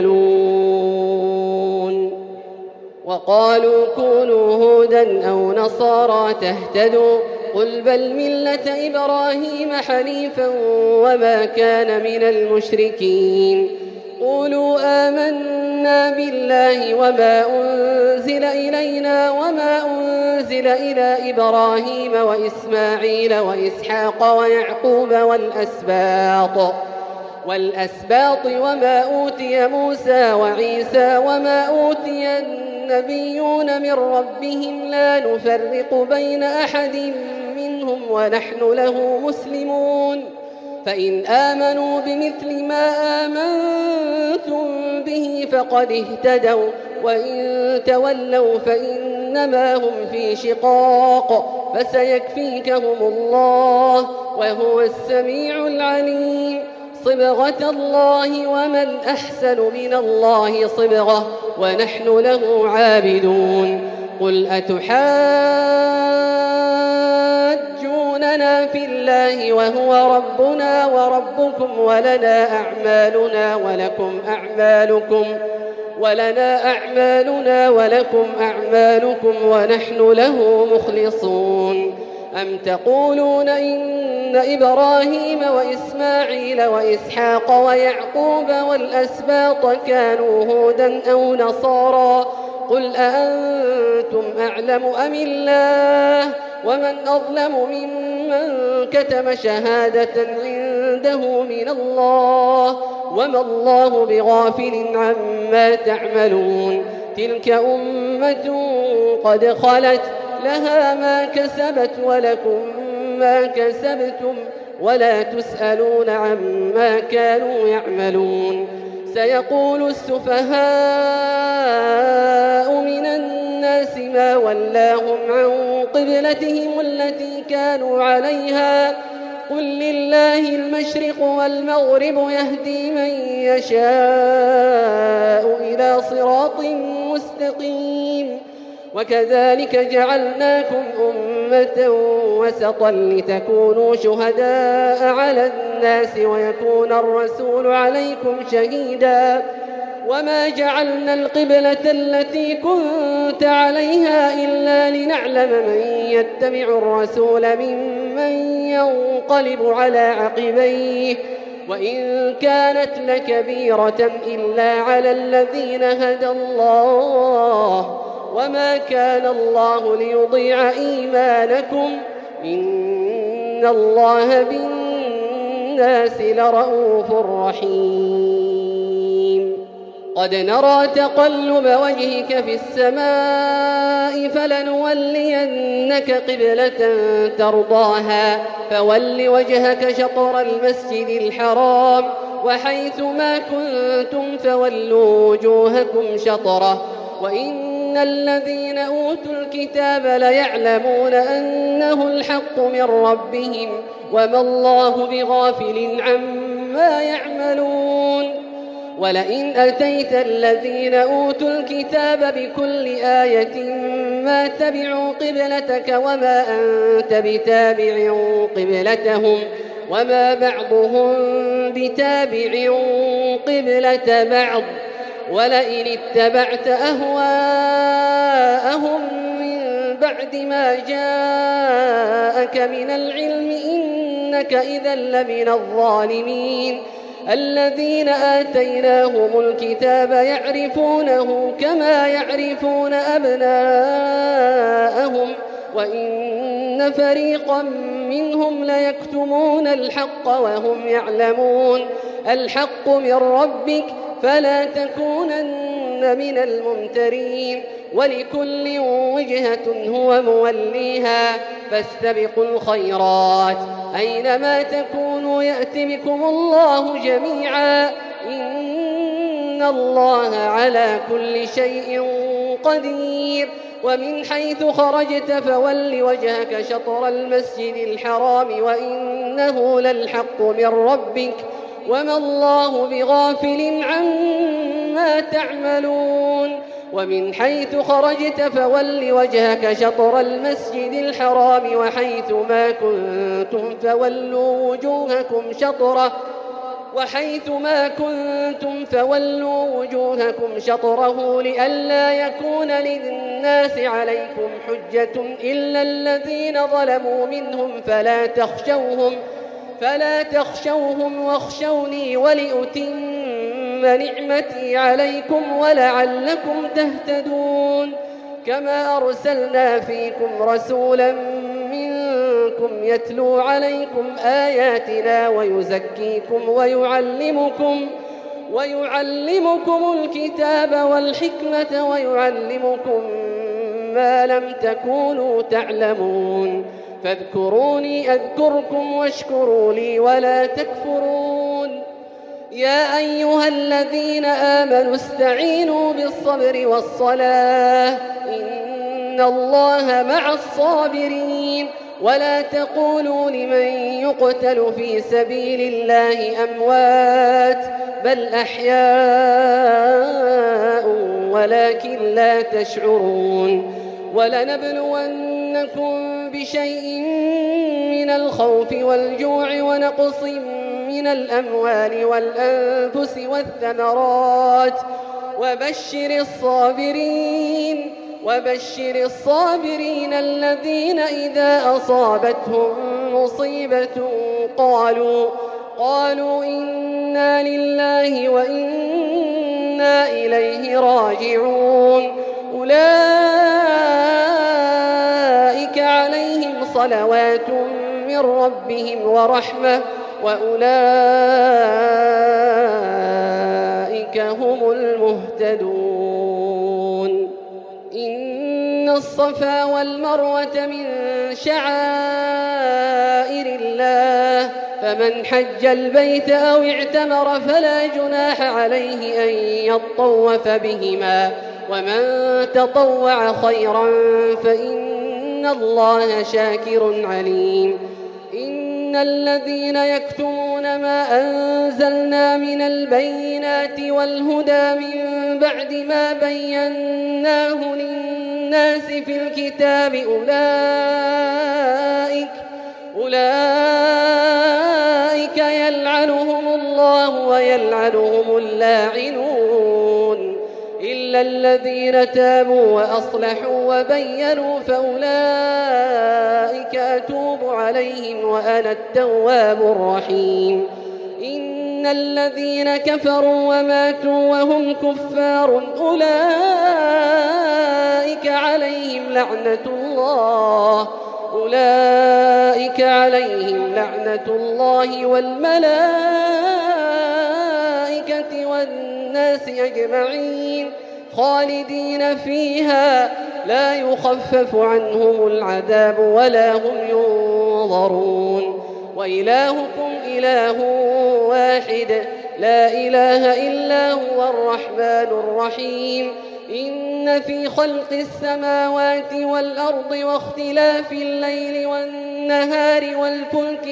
يعملون. وقالوا كونوا هودا أو نصارى تهتدوا قل بل ملة إبراهيم حنيفا وما كان من المشركين. قولوا آمنا بالله وما أنزل إلينا وما أنزل إلى إبراهيم وإسماعيل وإسحاق ويعقوب والأسباط وما أوتي موسى وعيسى وما أوتي النبيون من ربهم لا نفرق بين أحد منهم ونحن له مسلمون. فإن آمنوا بمثل ما آمنتم به فقد اهتدوا وإن تولوا فإنما هم في شقاق فسيكفيكهم الله وهو السميع العليم. صبغة الله ومن أحسن من الله صبغة ونحن له عابدون. قل أتحاجوننا في الله وهو ربنا وربكم ولنا أعمالنا ولكم أعمالكم ونحن له مخلصون. أم تقولون إن إبراهيم وإسماعيل وإسحاق ويعقوب والأسباط كانوا هودا أو نصارى قل أأنتم أعلم أم الله ومن أظلم ممن كتم شهادة عنده من الله وما الله بغافل عما تعملون تلك أمة قد خلت لها ما كسبت ولكم ما كسبتم ولا تسألون عما كانوا يعملون سيقول السفهاء من الناس ما ولاهم عن قبلتهم التي كانوا عليها قل لله المشرق والمغرب يهدي من يشاء إلى صراط مستقيم وكذلك جعلناكم أمة وسطا لتكونوا شهداء على الناس ويكون الرسول عليكم شهيدا وما جعلنا القبلة التي كنت عليها إلا لنعلم من يتبع الرسول ممن ينقلب على عقبيه وإن كانت لكبيرة إلا على الذين هدى الله وما كان الله ليضيع إيمانكم إن الله بالناس لرءوف رحيم قد نرى تقلب وجهك في السماء فلنولينك قبلة ترضاها فول وجهك شطر المسجد الحرام وحيث ما كنتم فولوا وجوهكم شطره وإن الذين أوتوا الكتاب ليعلمون أنه الحق من ربهم وما الله بغافل عما يعملون ولئن أتيت الذين أوتوا الكتاب بكل آية ما تبعوا قبلتك وما أنت بتابع قبلتهم وما بعضهم بتابع قبلة بعض ولئن اتبعت أهواءهم من بعد ما جاءك من العلم إنك إذا لمن الظالمين الذين آتيناهم الكتاب يعرفونه كما يعرفون أبناءهم وإن فريقا منهم ليكتمون الحق وهم يعلمون الحق من ربك فلا تكونن من الممترين ولكل وجهة هو موليها فاستبقوا الخيرات أينما تكونوا يأت بكم الله جميعا إن الله على كل شيء قدير ومن حيث خرجت فول وجهك شطر المسجد الحرام وإنه للحق من ربك وما الله بغافل عما تعملون ومن حيث خرجت فول وجهك شطر المسجد الحرام وحيث ما كنتم فولوا وجوهكم شطره لئلا يكون للناس عليكم حجة إلا الذين ظلموا منهم فلا تخشوهم واخشوني ولأتم نعمتي عليكم ولعلكم تهتدون كما أرسلنا فيكم رسولا منكم يتلو عليكم آياتنا ويزكيكم ويعلمكم الكتاب والحكمة ويعلمكم ما لم تكونوا تعلمون فاذكروني أذكركم واشكروا لي ولا تكفرون يا أيها الذين آمنوا استعينوا بالصبر والصلاة إن الله مع الصابرين ولا تقولوا لمن يقتل في سبيل الله أموات بل أحياء ولكن لا تشعرون ولنبلونكم بشيء من الخوف والجوع ونقص من الأموال والأنفس والثمرات وبشر الصابرين وبشر الصابرين الذين إذا أصابتهم مصيبة قالوا إنا لله وإنا إليه راجعون أولئك عليهم صلوات من ربهم ورحمة وأولئك هم المهتدون إن الصفا والمروة من شعائر الله فمن حج البيت أو اعتمر فلا جناح عليه أن يطوف بهما ومن تطوع خيرا فإن الله شاكر عليم إن الذين يكتمون ما أنزلنا من البينات والهدى من بعد ما بيناه للناس في الكتاب أولئك يلعنهم الله ويلعنهم اللاعنون إلا الذين تابوا وأصلحوا وبينوا فأولئك أتوب عليهم وأنا التواب الرحيم إن الذين كفروا وماتوا وهم كفار أولئك عليهم لعنة الله والملائكة والناس أجمعين خالدين فيها لا يخفف عنهم العذاب ولا هم ينظرون وإلهكم إله واحد لا إله إلا هو الرحمن الرحيم إن في خلق السماوات والأرض واختلاف الليل والنهار والفلك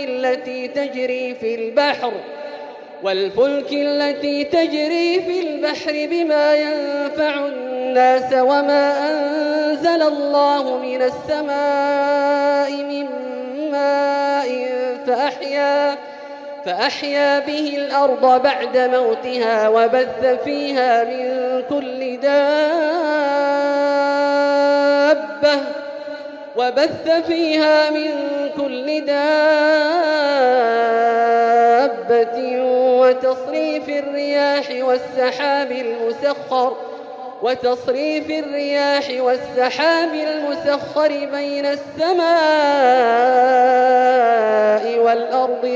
التي تجري في البحر بما ينفع الناس وما أنزل الله من السماء من ماء فأحيا به الأرض بعد موتها وبث فيها من كل دابة وتصريف الرياح والسحاب المسخر بين السماء والأرض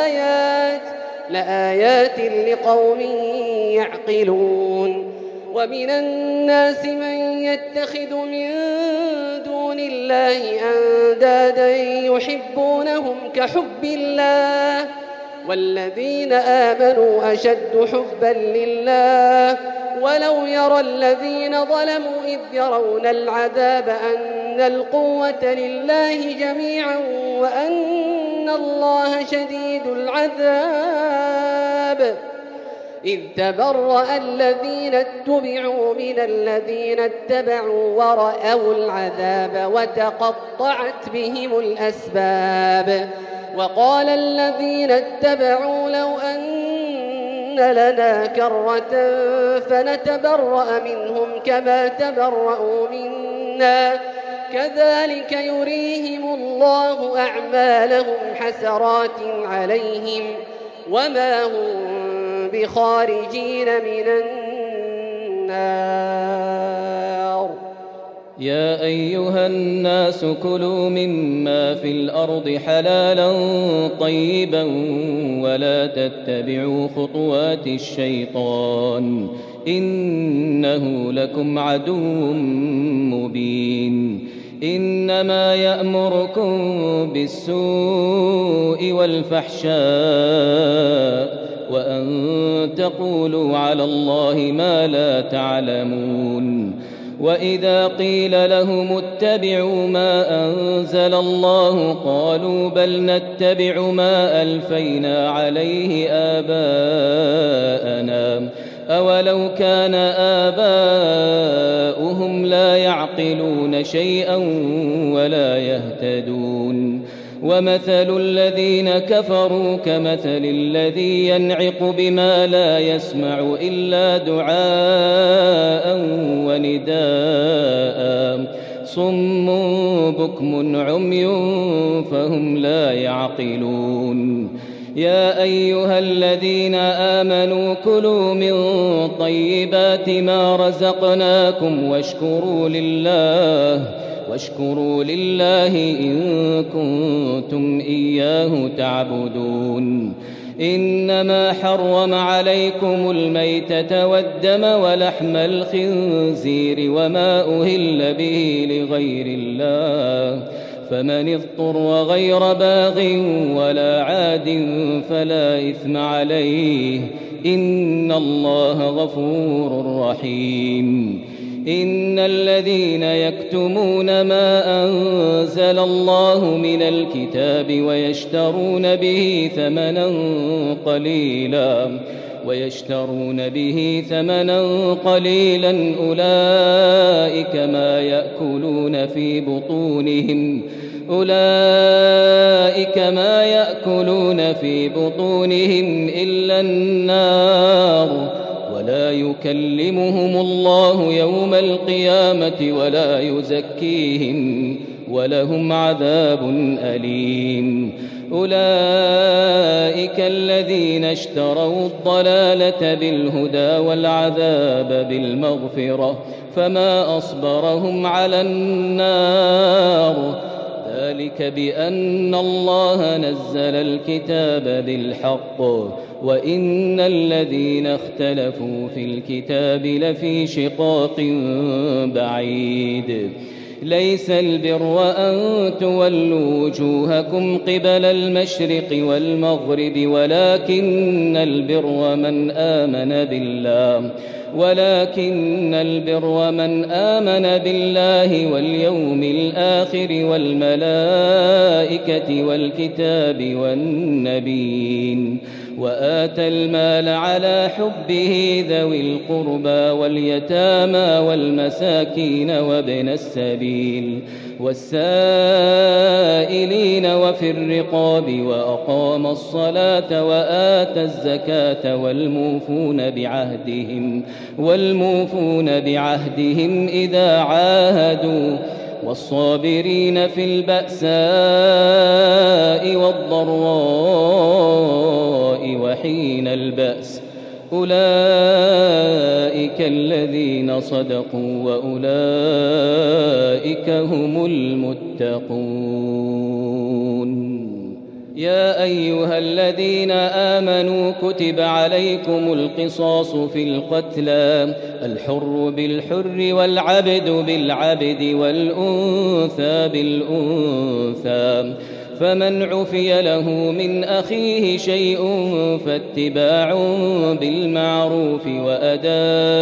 لآيات لقوم يعقلون ومن الناس من يتخذ من دون الله أندادا يحبونهم كحب الله والذين آمنوا أشد حبا لله ولو يرى الذين ظلموا إذ يرون العذاب أن القوة لله جميعا وأن الله شديد العذاب إذ تبرأ الذين اتبعوا من الذين اتبعوا ورأوا العذاب وتقطعت بهم الأسباب وقال الذين اتبعوا لو أن لنا كرة فنتبرأ منهم كما تبرأوا منا كذلك يريهم الله أعمالهم حسرات عليهم وما هم بخارجين من النار يا أيها الناس كلوا مما في الأرض حلالا طيبا ولا تتبعوا خطوات الشيطان إنه لكم عدو مبين إنما يأمركم بالسوء والفحشاء وأن تقولوا على الله ما لا تعلمون وإذا قيل لهم اتبعوا ما أنزل الله قالوا بل نتبع ما ألفينا عليه آباءنا أولو كان آباؤهم لا يعقلون شيئا ولا يهتدون ومثل الذين كفروا كمثل الذي ينعق بما لا يسمع إلا دعاء ونداء صم بكم عمي فهم لا يعقلون يا أيها الذين آمنوا كلوا من طيبات ما رزقناكم واشكروا لله إن كنتم إياه تعبدون إنما حرم عليكم الميتة والدم ولحم الخنزير وما أهل به لغير الله فمن اضطر غير باغ ولا عاد فلا إثم عليه إن الله غفور رحيم إن الذين يكتمون ما أنزل الله من الكتاب ويشترون به ثمنا قليلا أولئك ما يأكلون في بطونهم إلا النار ولا يكلمهم الله يوم القيامة ولا يزكيهم ولهم عذاب أليم أولئك الذين اشتروا الضلالة بالهدى والعذاب بالمغفرة فما أصبرهم على النار ذلك بأن الله نزل الكتاب بالحق وإن الذين اختلفوا في الكتاب لفي شقاق بعيد ليس البر أن تولوا وجوهكم قبل المشرق والمغرب ولكن البر من آمن بالله واليوم الآخر والملائكة والكتاب والنبيين وآتى المال على حبه ذوي القربى واليتامى والمساكين وابن السبيل والسائلين وفي الرقاب وأقام الصلاة وآتى الزكاة والموفون بعهدهم إذا عاهدوا والصابرين في البأساء والضراء وحين البأس أولئك الذين صدقوا وأولئك هم المتقون يا أيها الذين آمنوا كتب عليكم القصاص في القتلى الحر بالحر والعبد بالعبد والأنثى بالأنثى فمن عفي له من أخيه شيء فاتباع بالمعروف وأداء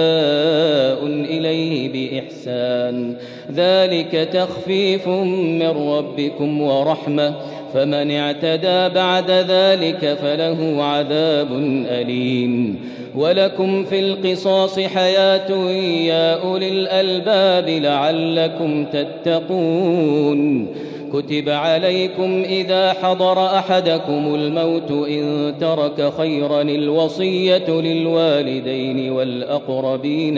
إليه بإحسان ذلك تخفيف من ربكم ورحمة فمن اعتدى بعد ذلك فله عذاب أليم ولكم في القصاص حياة يا أولي الألباب لعلكم تتقون كتب عليكم إذا حضر أحدكم الموت إن ترك خيرا الوصية للوالدين والأقربين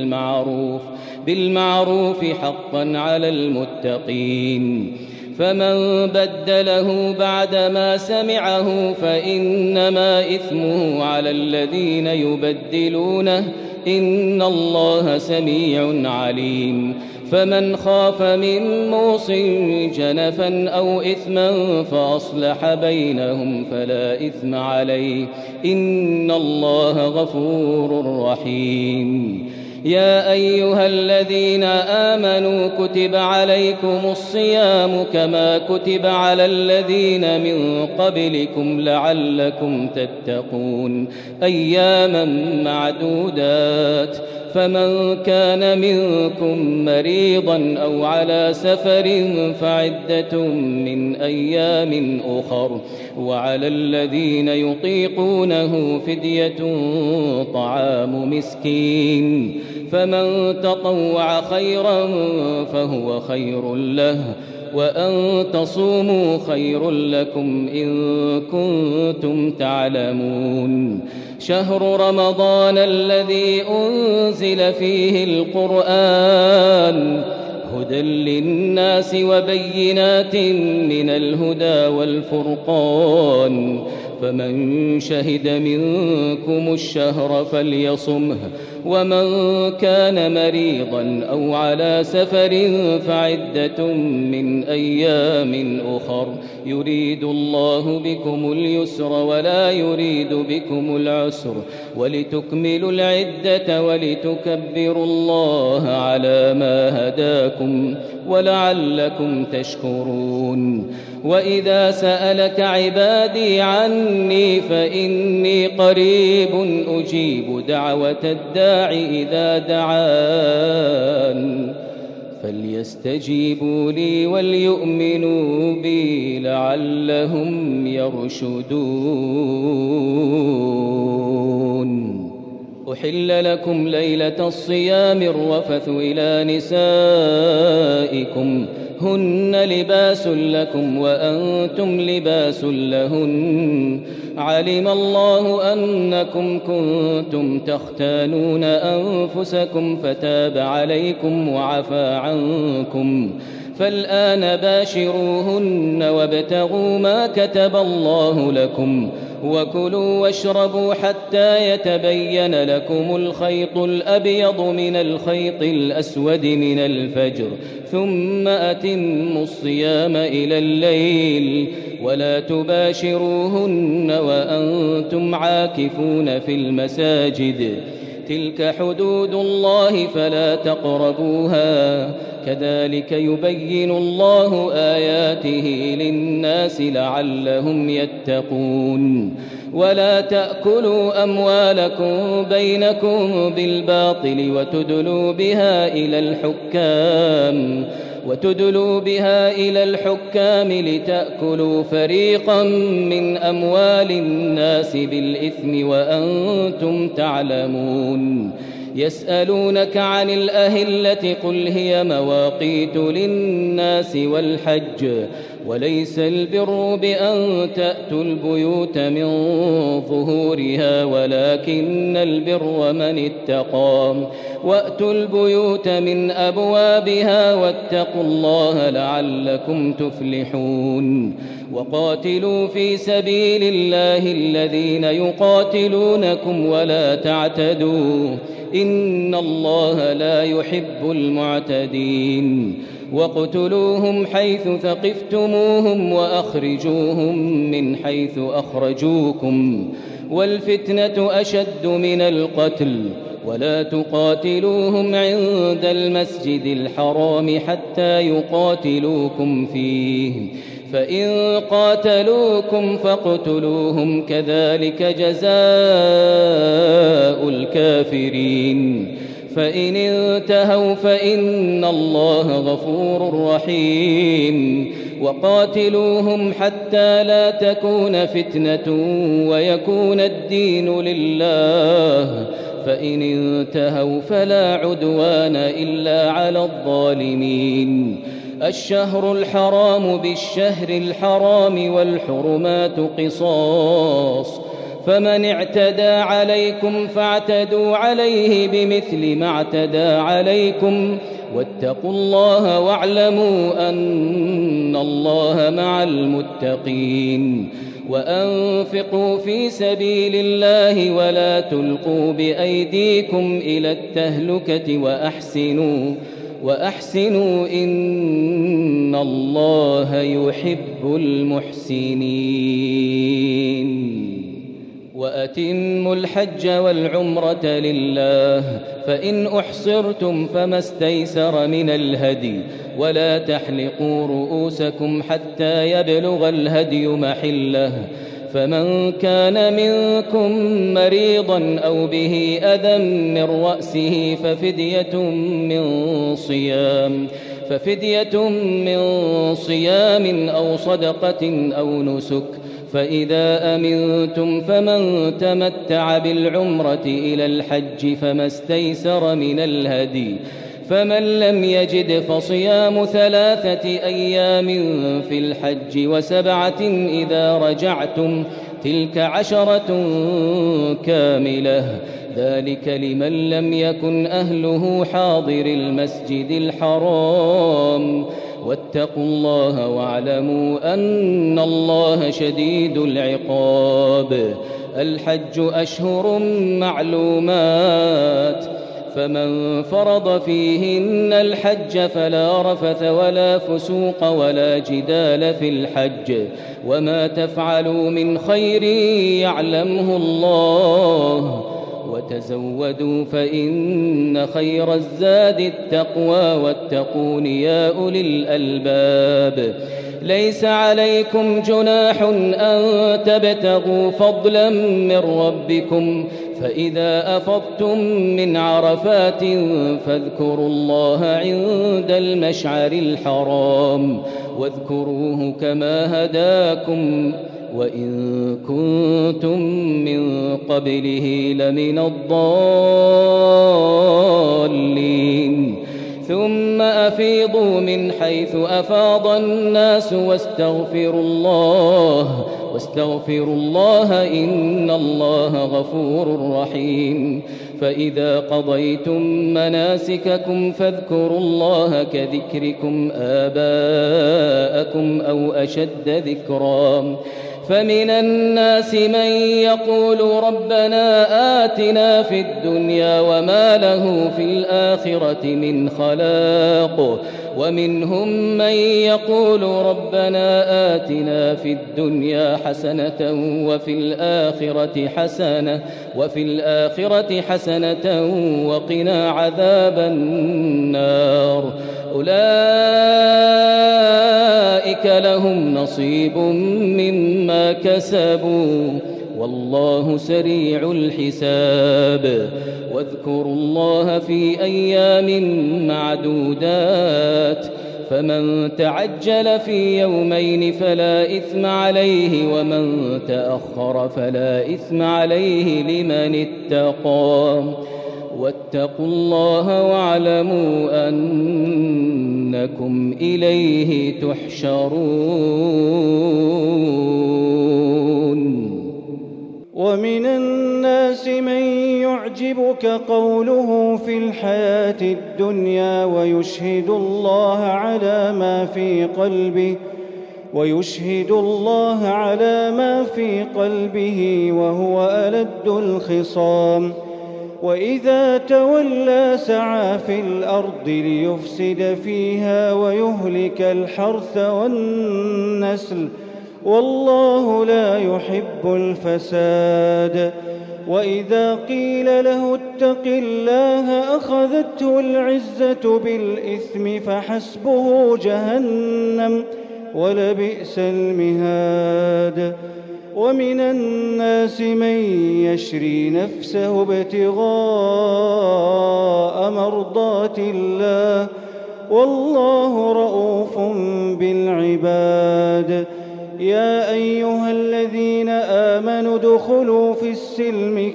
بالمعروف حقا على المتقين فمن بدله بعدما سمعه فإنما إثمه على الذين يبدلونه إن الله سميع عليم فمن خاف من موص جنفا أو إثما فأصلح بينهم فلا إثم عليه إن الله غفور رحيم يا أيها الذين آمنوا كتب عليكم الصيام كما كتب على الذين من قبلكم لعلكم تتقون أياما معدودات فمن كان منكم مريضا أو على سفر فعدة من أيام أخر وعلى الذين يطيقونه فدية طعام مسكين فمن تطوع خيرا فهو خير له وأن تصوموا خير لكم إن كنتم تعلمون. شهر رمضان الذي أنزل فيه القرآن هدى للناس وبينات من الهدى والفرقان، فمن شهد منكم الشهر فليصمه، ومن كان مريضا أو على سفر فعدة من أيام أخر، يريد الله بكم اليسر ولا يريد بكم العسر، ولتكملوا العدة ولتكبروا الله على ما هداكم ولعلكم تشكرون. وإذا سألك عبادي عني فإني قريب أجيب دعوة الداع إذا دعان، فليستجيبوا لي وليؤمنوا بي لعلهم يرشدون. أحل لكم ليلة الصيام الرفث إلى نسائكم هن لباس لكم وأنتم لباس لهن، علم الله أنكم كنتم تختانون أنفسكم فتاب عليكم وعفى عنكم، فالآن باشروهن وابتغوا ما كتب الله لكم، وكلوا واشربوا حتى يتبين لكم الخيط الأبيض من الخيط الأسود من الفجر، ثم أتموا الصيام إلى الليل، ولا تباشروهن وأنتم عاكفون في المساجد، تلك حدود الله فلا تقربوها، كذلك يبين الله آياته للناس لعلهم يتقون. ولا تأكلوا أموالكم بينكم بالباطل وتدلوا بها إلى الحكام لتأكلوا فريقا من أموال الناس بالإثم وأنتم تعلمون. يسألونك عن الأهلة قل هي مواقيت للناس والحج، وليس البر بأن تأتوا البيوت من ظهورها ولكن البر من اتقى، وأتوا البيوت من أبوابها واتقوا الله لعلكم تفلحون. وقاتلوا في سبيل الله الذين يقاتلونكم ولا تعتدوا إن الله لا يحب المعتدين. واقتلوهم حيث ثقفتموهم وأخرجوهم من حيث أخرجوكم، والفتنة أشد من القتل، ولا تقاتلوهم عند المسجد الحرام حتى يقاتلوكم فيه، فإن قاتلوكم فاقتلوهم كذلك جزاء الكافرين، فإن انتهوا فإن الله غفور رحيم. وقاتلوهم حتى لا تكون فتنة ويكون الدين لله، فإن انتهوا فلا عدوان إلا على الظالمين. الشهر الحرام بالشهر الحرام والحرمات قصاص، فمن اعتدى عليكم فاعتدوا عليه بمثل ما اعتدى عليكم، واتقوا الله واعلموا أن الله مع المتقين. وأنفقوا في سبيل الله ولا تلقوا بأيديكم إلى التهلكة وأحسنوا إن الله يحب المحسنين. وأتموا الحج والعمرة لله، فإن أحصرتم فما استيسر من الهدي، ولا تحلقوا رؤوسكم حتى يبلغ الهدي محله، فمن كان منكم مريضا أو به أذى من رأسه ففدية من صيام أو صدقة أو نسك، فإذا أمنتم فمن تمتع بالعمرة إلى الحج فما استيسر من الهدي، فمن لم يجد فصيام 3 أيام في الحج و7 إذا رجعتم تلك 10 كاملة ذلك لمن لم يكن أهله حاضر المسجد الحرام واتقوا الله واعلموا أن الله شديد العقاب. الحج أشهر معلومات فمن فرض فيهن الحج فلا رفث ولا فسوق ولا جدال في الحج وما تفعلوا من خير يعلمه الله وتزودوا فإن خير الزاد التقوى واتقون يا أولي الألباب. ليس عليكم جناح أن تبتغوا فضلا من ربكم فإذا أفضتم من عرفات فاذكروا الله عند المشعر الحرام واذكروه كما هداكم وإن كنتم من قبله لمن الضالين. ثم أفيضوا من حيث أفاض الناس واستغفروا الله إن الله غفور رحيم. فإذا قضيتم مناسككم فاذكروا الله كذكركم آباءكم أو أشد ذكرا. فمن الناس من يقول ربنا آتنا في الدنيا وما له في الآخرة من خلاق ومنهم من يقول ربنا آتنا في الدنيا حسنة وفي الآخرة حسنة وقنا عذاب النار. أولئك لهم نصيب مما كسبوا والله سريع الحساب. واذكروا الله في أيام معدودات فمن تعجل في يومين فلا إثم عليه ومن تأخر فلا إثم عليه لمن اتقى. واتقوا الله واعلموا أنكم إليه تحشرون. ومن الناس من يعجبك قوله في الحياة الدنيا ويشهد الله على ما في قلبه وهو ألد الخصام. وإذا تولى سعى في الأرض ليفسد فيها ويهلك الحرث والنسل والله لا يحب الفساد. وإذا قيل له اتق الله أخذته العزة بالإثم فحسبه جهنم ولبئس المهاد. ومن الناس من يشري نفسه ابتغاء مرضات الله والله رؤوف بالعباد. يا أيها الذين آمنوا ادخلوا في السلم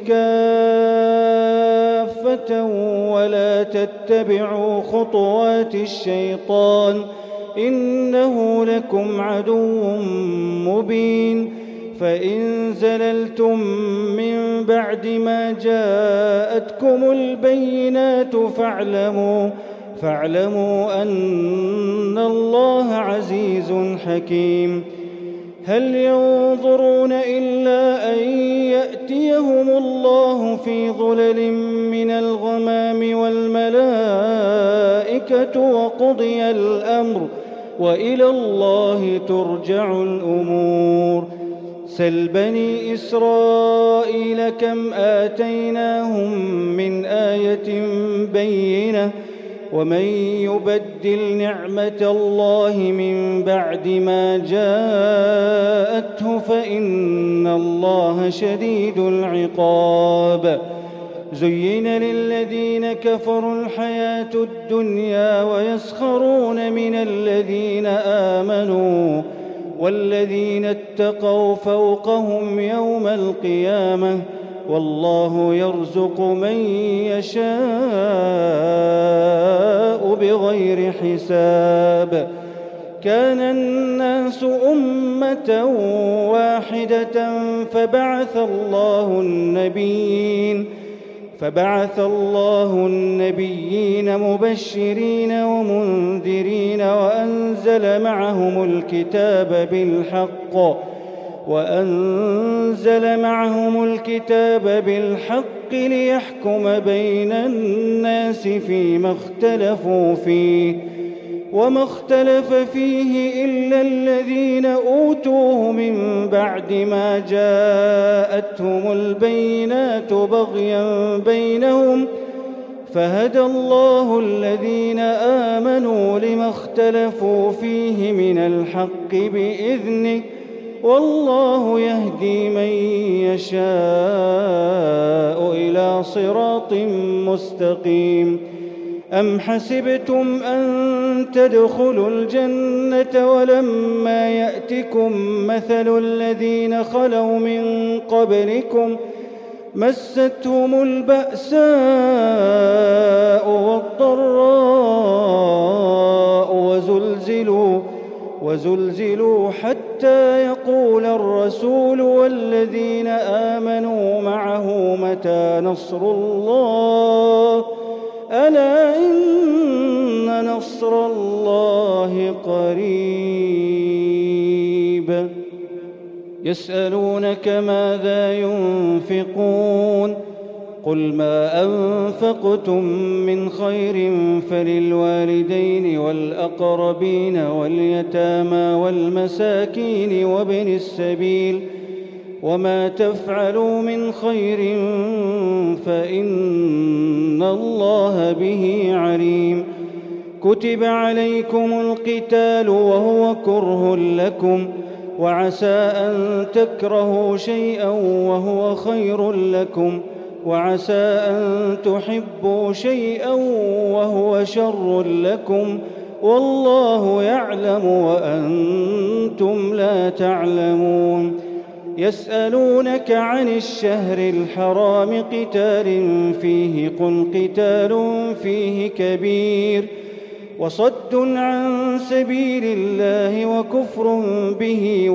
كافة ولا تتبعوا خطوات الشيطان إنه لكم عدو مبين. فإن زللتم من بعد ما جاءتكم البينات فاعلموا أن الله عزيز حكيم. هل ينظرون إلا أن يأتيهم الله في ظلل من الغمام والملائكة وقضي الأمر وإلى الله ترجع الأمور. سل بني إسرائيل كم آتيناهم من آية بينة ومن يبدل نعمة الله من بعد ما جاءته فإن الله شديد العقاب. زين للذين كفروا الحياة الدنيا ويسخرون من الذين آمنوا والذين اتقوا فوقهم يوم القيامة والله يرزق من يشاء بغير حساب. كان الناس أمة واحدة فبعث الله النبيين مبشرين ومنذرين وأنزل معهم الكتاب بالحق ليحكم بين الناس فيما اختلفوا فيه، وما اختلف فيه إلا الذين أوتوه من بعد ما جاءتهم البينات بغيا بينهم، فهدى الله الذين آمنوا لما اختلفوا فيه من الحق بإذنه، والله يهدي من يشاء إلى صراط مستقيم. أم حسبتم أن تدخلوا الجنة ولما يأتكم مثل الذين خلوا من قبلكم مستهم البأساء والضراء وزلزلوا حتى يقول الرسول والذين آمنوا معه متى نصر الله، ألا إن نصر الله قريب. يسألونك ماذا ينفقون، قل ما أنفقتم من خير فللوالدين والأقربين واليتامى والمساكين وابن السبيل، وما تفعلوا من خير فإن الله به عليم. كتب عليكم القتال وهو كره لكم، وعسى أن تكرهوا شيئا وهو خير لكم، وعسى أن تحبوا شيئا وهو شر لكم، والله يعلم وأنتم لا تعلمون. يسألونك عن الشهر الحرام قتال فيه، قل قتال فيه كبير وصد عن سبيل الله وكفر به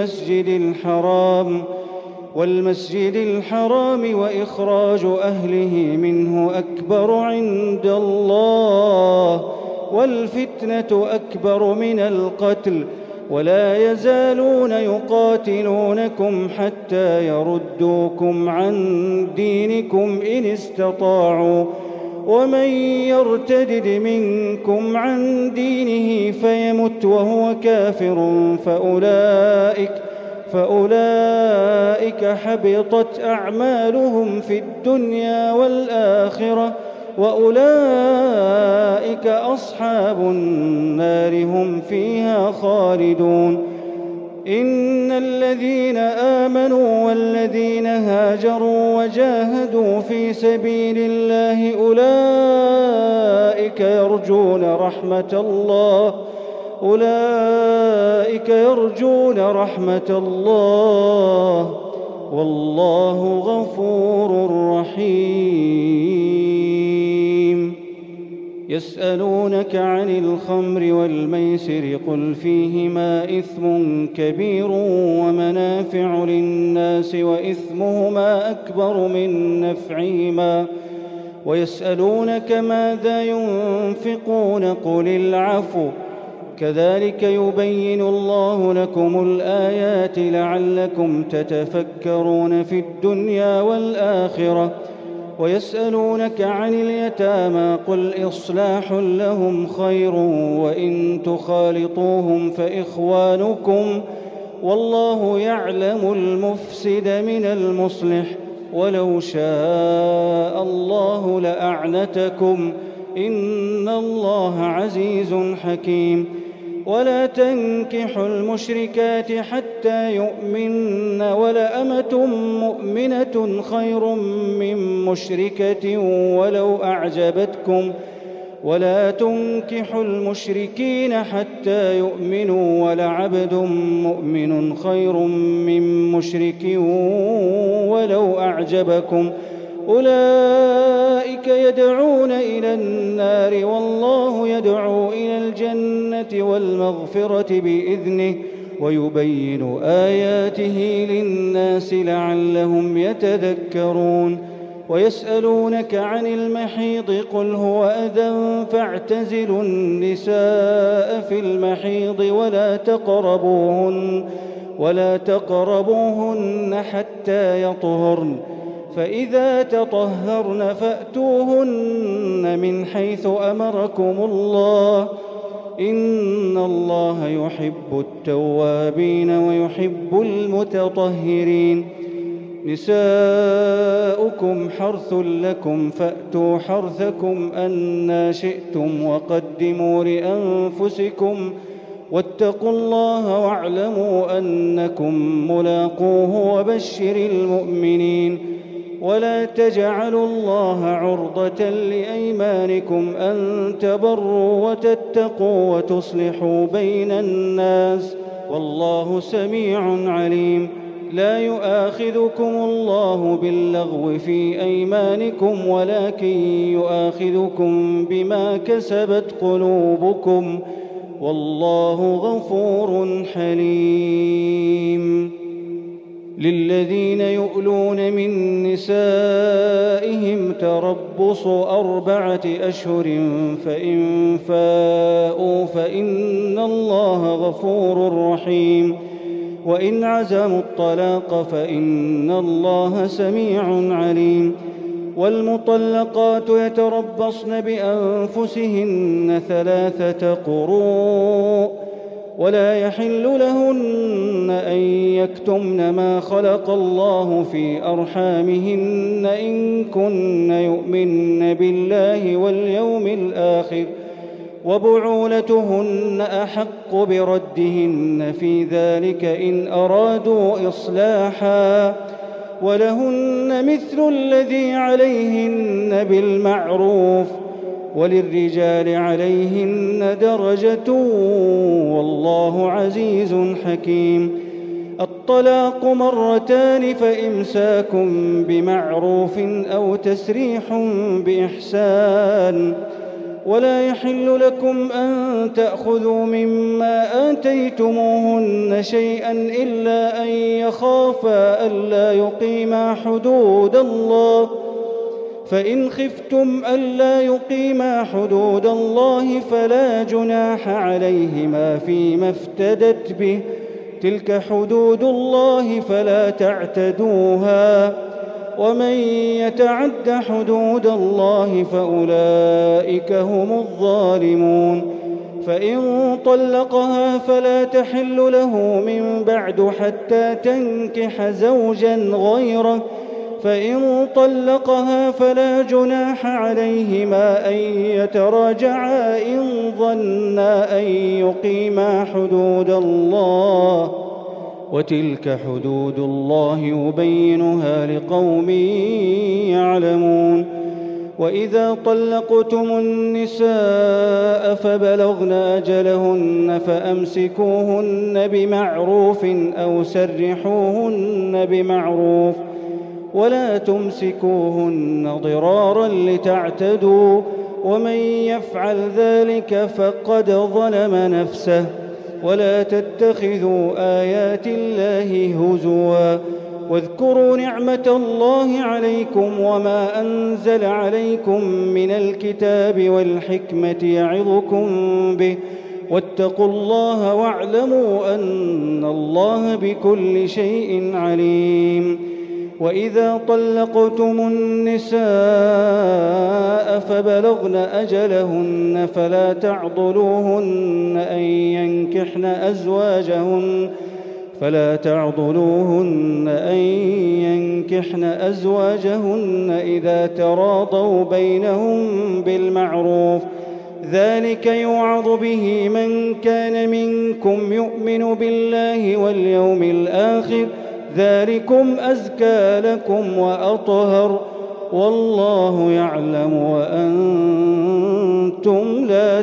والمسجد الحرام وإخراج أهله منه أكبر عند الله، والفتنة أكبر من القتل، ولا يزالون يقاتلونكم حتى يردوكم عن دينكم إن استطاعوا، ومن يرتدد منكم عن دينه فيمت وهو كافر فأولئك حبطت أعمالهم في الدنيا والآخرة، وأولئك أصحاب النار هم فيها خالدون. إن الذين آمنوا والذين هاجروا وجاهدوا في سبيل الله أولئك يرجون رحمة الله، والله غفور رحيم. يسألونك عن الخمر والميسر قل فيهما إثم كبير ومنافع للناس وإثمهما أكبر من نفعهما، ويسألونك ماذا ينفقون قل العفو، كذلك يبين الله لكم الآيات لعلكم تتفكرون في الدنيا والآخرة. ويسألونك عن اليتامى قل إصلاح لهم خير وإن تخالطوهم فإخوانكم، والله يعلم المفسد من المصلح، ولو شاء الله لأعنتكم، إن الله عزيز حكيم. ولا تنكحوا المشركات حتى يؤمن، ولأمة مؤمنة خير من مشركة ولو أعجبتكم، ولا تنكحوا المشركين حتى يؤمنوا ولعبد مؤمن خير من مشرك ولو أعجبكم أولئك يدعون إلى النار والله يدعو إلى الجنة والمغفرة بإذنه ويبين آياته للناس لعلهم يتذكرون ويسألونك عن المحيض قل هو أذى فاعتزلوا النساء في المحيض ولا تقربوهن حتى يطهرن فإذا تطهرن فأتوهن من حيث أمركم الله إن الله يحب التوابين ويحب المتطهرين نساؤكم حرث لكم فأتوا حرثكم أنى شئتم وقدموا لأنفسكم واتقوا الله واعلموا أنكم ملاقوه وبشر المؤمنين ولا تجعلوا الله عرضة لأيمانكم أن تبروا وتتقوا وتصلحوا بين الناس والله سميع عليم لا يؤاخذكم الله باللغو في أيمانكم ولكن يؤاخذكم بما كسبت قلوبكم والله غفور حليم للذين يؤلون من نسائهم تربص 4 أشهر فإن فاءوا فإن الله غفور رحيم وإن عزموا الطلاق فإن الله سميع عليم والمطلقات يتربصن بأنفسهن 3 قروء ولا يحل لهن أن يكتمن ما خلق الله في أرحامهن إن كن يؤمن بالله واليوم الآخر وبعولتهن أحق بردهن في ذلك إن أرادوا إصلاحا ولهن مثل الذي عليهن بالمعروف وللرجال عليهن درجة والله عزيز حكيم الطلاق 2 فإمساك بمعروف أو تسريح بإحسان ولا يحل لكم أن تأخذوا مما آتيتموهن شيئا إلا أن يخافا ألا يقيما حدود الله فإن خفتم ألا يقيما حدود الله فلا جناح عليهما فيما افتدت به تلك حدود الله فلا تعتدوها ومن يتعد حدود الله فأولئك هم الظالمون فإن طلقها فلا تحل له من بعد حتى تنكح زوجا غيره فإن طلقها فلا جناح عليهما أن يتراجعا إن ظنا أن يقيما حدود الله وتلك حدود الله يبينها لقوم يعلمون وإذا طلقتم النساء فبلغن أجلهن فأمسكوهن بمعروف أو سرحوهن بمعروف ولا تمسكوهن ضرارا لتعتدوا ومن يفعل ذلك فقد ظلم نفسه ولا تتخذوا آيات الله هزوا واذكروا نعمة الله عليكم وما أنزل عليكم من الكتاب والحكمة يعظكم به واتقوا الله واعلموا أن الله بكل شيء عليم وإذا طلقتم النساء فبلغن أجلهن فلا تعضلوهن أن ينكحن أزواجهن إذا تراضوا بينهم بالمعروف ذلك يوعظ به من كان منكم يؤمن بالله واليوم الآخر ذلكم أزكى لكم وأطهر والله يعلم وأنتم لا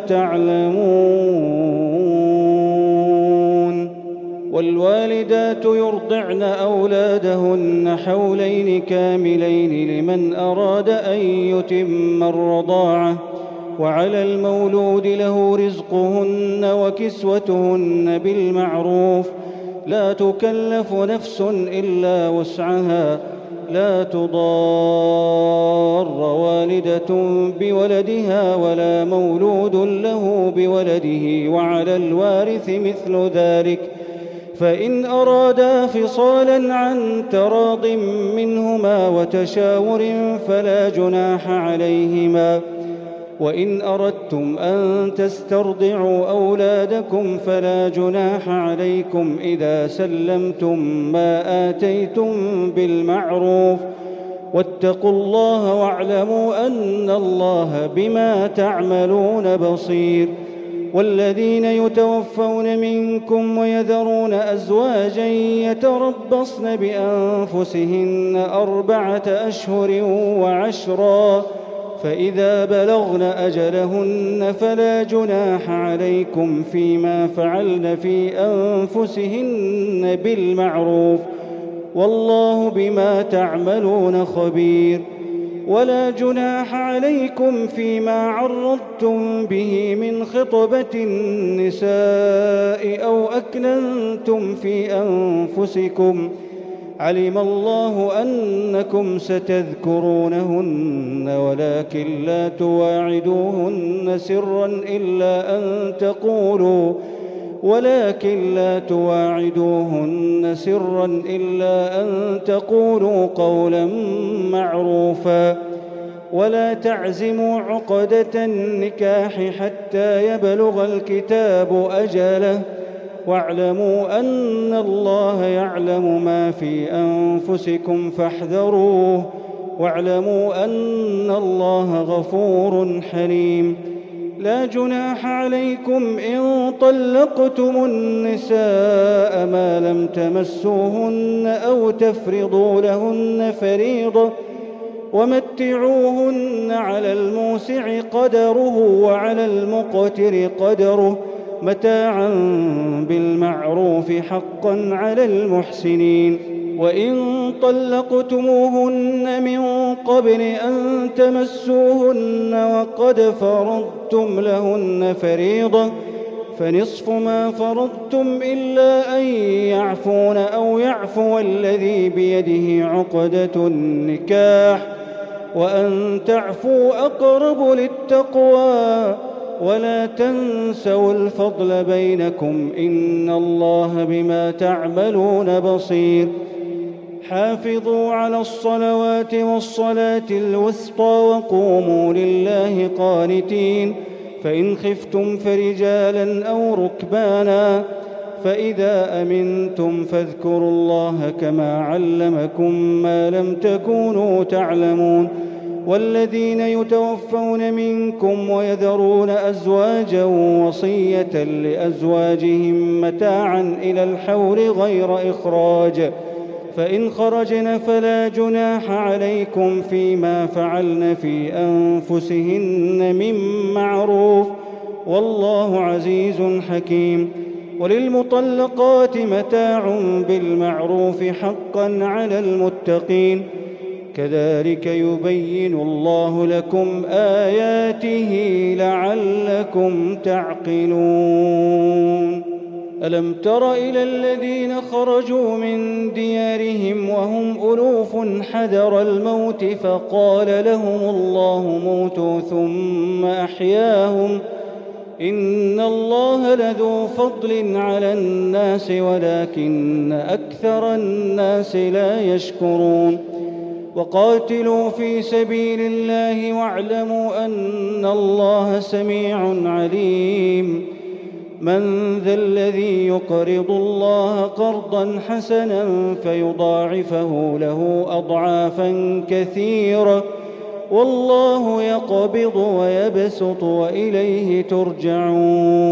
تعلمون. والوالدات يرضعن أولادهن حولين كاملين لمن أراد أن يتم الرضاعة، وعلى المولود له رزقهن وكسوتهن بالمعروف، لا تكلف نفس إلا وسعها، لا تضار والدة بولدها ولا مولود له بولده، وعلى الوارث مثل ذلك، فإن أرادا فصالا عن تراض منهما وتشاور فلا جناح عليهما. وإن أردتم أن تسترضعوا أولادكم فلا جناح عليكم إذا سلمتم ما آتيتم بالمعروف، واتقوا الله واعلموا أن الله بما تعملون بصير. والذين يتوفون منكم ويذرون أزواجا يتربصن بأنفسهن 4 أشهر وعشرا، فإذا بلغن أجلهن فلا جناح عليكم فيما فعلن في أنفسهن بالمعروف، والله بما تعملون خبير. ولا جناح عليكم فيما عرضتم به من خطبة النساء أو أكننتم في أنفسكم، علم الله أنكم ستذكرونهن ولكن لا تواعدوهن سرا إلا أن تقولوا قولا معروفا. ولا تعزموا عقدة النكاح حتى يبلغ الكتاب أجله، واعلموا أن الله يعلم ما في أنفسكم فاحذروه، واعلموا أن الله غفور حليم. لا جناح عليكم إن طلقتم النساء ما لم تمسوهن أو تفرضوا لهن فريضة، ومتعوهن على الموسع قدره وعلى المقتر قدره متاعا بالمعروف حقا على المحسنين. وإن طلقتموهن من قبل أن تمسوهن وقد فرضتم لهن فريضة فنصف ما فرضتم إلا أن يعفون أو يعفو الذي بيده عقدة النكاح، وأن تعفوا أقرب للتقوى. ولا تنسوا الفضل بينكم إن الله بما تعملون بصير. حافظوا على الصلوات والصلاة الوسطى وقوموا لله قانتين، فإن خفتم فرجالا أو ركبانا، فإذا أمنتم فاذكروا الله كما علمكم ما لم تكونوا تعلمون. والذين يتوفون منكم ويذرون أزواجا وصية لأزواجهم متاعا إلى الحول غير إخراج، فإن خرجن فلا جناح عليكم فيما فعلن في أنفسهن من معروف، والله عزيز حكيم. وللمطلقات متاع بالمعروف حقا على المتقين، كذلك يبين الله لكم آياته لعلكم تعقلون. ألم تر إلى الذين خرجوا من ديارهم وهم ألوف حذر الموت فقال لهم الله موتوا ثم أحياهم، إن الله لذو فضل على الناس ولكن أكثر الناس لا يشكرون. وقاتلوا في سبيل الله واعلموا أن الله سميع عليم. من ذا الذي يقرض الله قرضا حسنا فيضاعفه له أضعافا كثيرة، والله يقبض ويبسط وإليه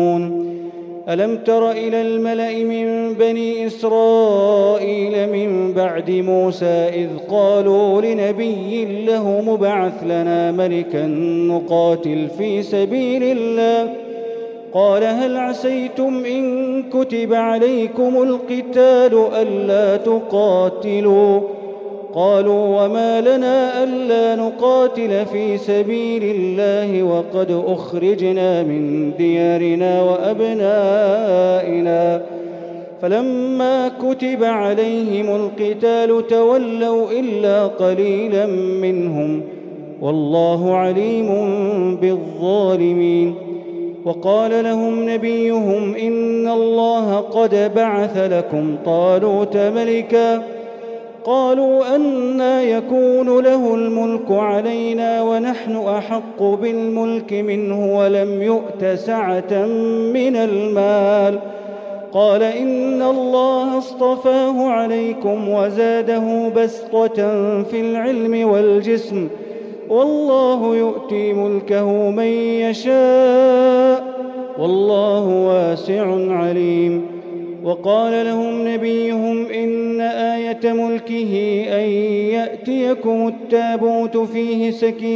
ترجعون. ألم تر إلى الملأ من بني إسرائيل من بعد موسى إذ قالوا لنبي له مبعث لنا ملكا نقاتل في سبيل الله قال هل عسيتم إن كتب عليكم القتال ألا تقاتلوا قالوا وما لنا ألا نقاتل في سبيل الله وقد أخرجنا من ديارنا وأبنائنا فلما كتب عليهم القتال تولوا إلا قليلا منهم والله عليم بالظالمين وقال لهم نبيهم إن الله قد بعث لكم طالوت ملكا قالوا أنى يكون له الملك علينا ونحن أحق بالملك منه ولم يؤت سعة من المال قال إن الله اصطفاه عليكم وزاده بسطة في العلم والجسم والله يؤتي ملكه من يشاء والله واسع عليم وقال لهم نبيهم إن آية ملكه أن يأتيكم التابوت فيه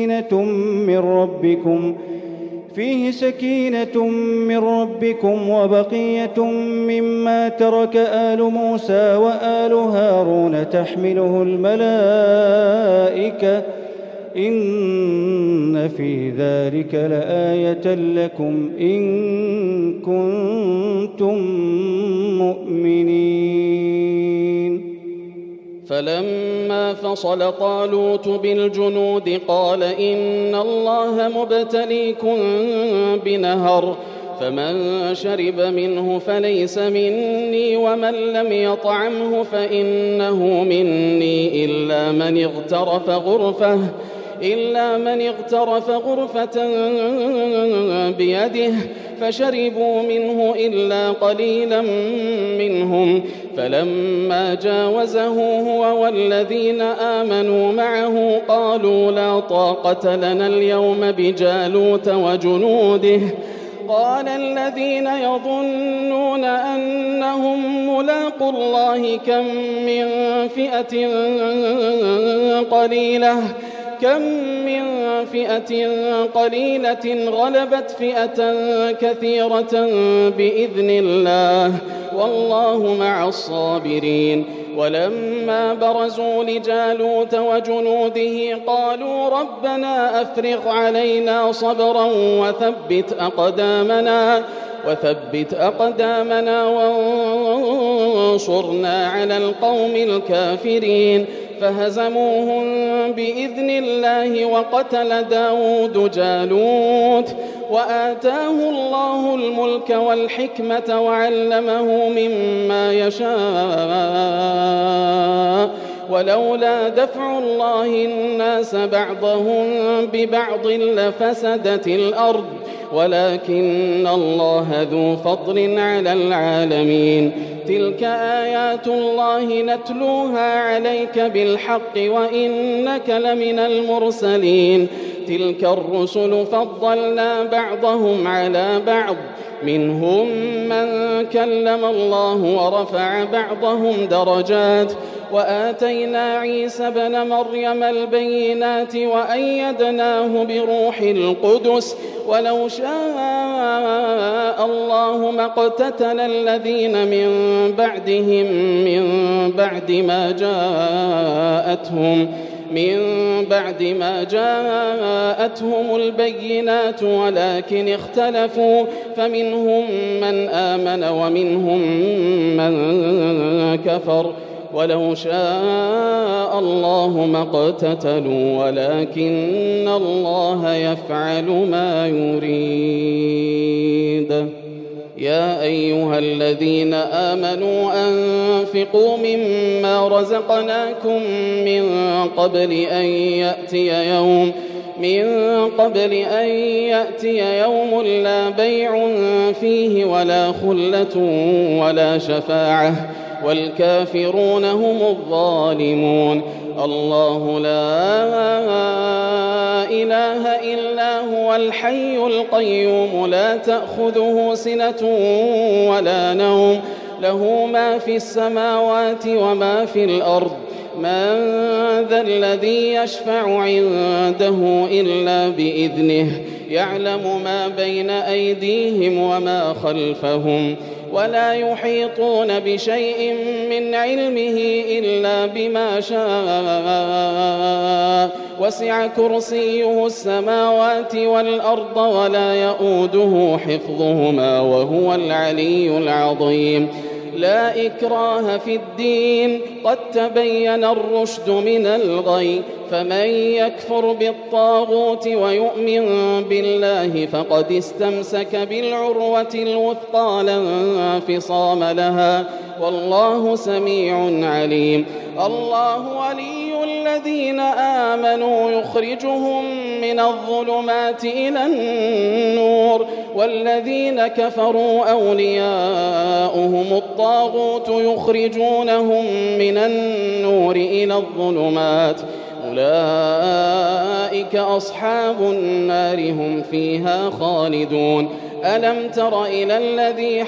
سكينة من ربكم وبقية مما ترك آل موسى وآل هارون تحمله الملائكة إن في ذلك لآية لكم إن كنتم مؤمنين فلما فصل طالوت بالجنود قال إن الله مبتليكم بنهر فمن شرب منه فليس مني ومن لم يطعمه فإنه مني إلا من اغترف غرفة بيده فشربوا منه إلا قليلا منهم فلما جاوزه هو والذين آمنوا معه قالوا لا طاقة لنا اليوم بجالوت وجنوده قال الذين يظنون أنهم ملاقو الله كم من فئة قليلة غلبت فئة كثيرة بإذن الله والله مع الصابرين ولما برزوا لجالوت وجنوده قالوا ربنا أفرغ علينا صبرا وثبت أقدامنا وانصرنا على القوم الكافرين فهزموهم بإذن الله وقتل داود جالوت وآتاه الله الملك والحكمة وعلمه مما يشاء ولولا دفع الله الناس بعضهم ببعض لفسدت الأرض ولكن الله ذو فضل على العالمين تلك آيات الله نتلوها عليك بالحق وإنك لمن المرسلين تلك الرسل فضلنا بعضهم على بعض منهم من كلم الله ورفع بعضهم درجات وآتينا عيسى ابن مريم البينات وأيدناه بروح القدس ولو شاء الله ما اقتتل الذين من بعدهم من بعد ما جاءتهم البينات ولكن اختلفوا فمنهم من آمن ومنهم من كفر ولو شاء الله ما اقتتلوا ولكن الله يفعل ما يريد يا أيها الذين آمنوا أنفقوا مما رزقناكم من قبل أن يأتي يوم لا بيع فيه ولا خلة ولا شفاعة والكافرون هم الظالمون الله لا إله إلا هو الحي القيوم لا تأخذه سنة ولا نوم له ما في السماوات وما في الأرض من ذا الذي يشفع عنده إلا بإذنه يعلم ما بين أيديهم وما خلفهم ولا يحيطون بشيء من علمه إلا بما شاء وسع كرسيه السماوات والأرض ولا يؤوده حفظهما وهو العلي العظيم لا إكراه في الدين قد تبين الرشد من الغي فمن يكفر بالطاغوت ويؤمن بالله فقد استمسك بالعروة الوثقى لا انفصام لها والله سميع عليم الله ولي الذين آمنوا يخرجهم من الظلمات إلى النور والذين كفروا أولياؤهم الطاغوت يخرجونهم من النور إلى الظلمات أولئك أصحاب النار هم فيها خالدون ألم تر إلى الذي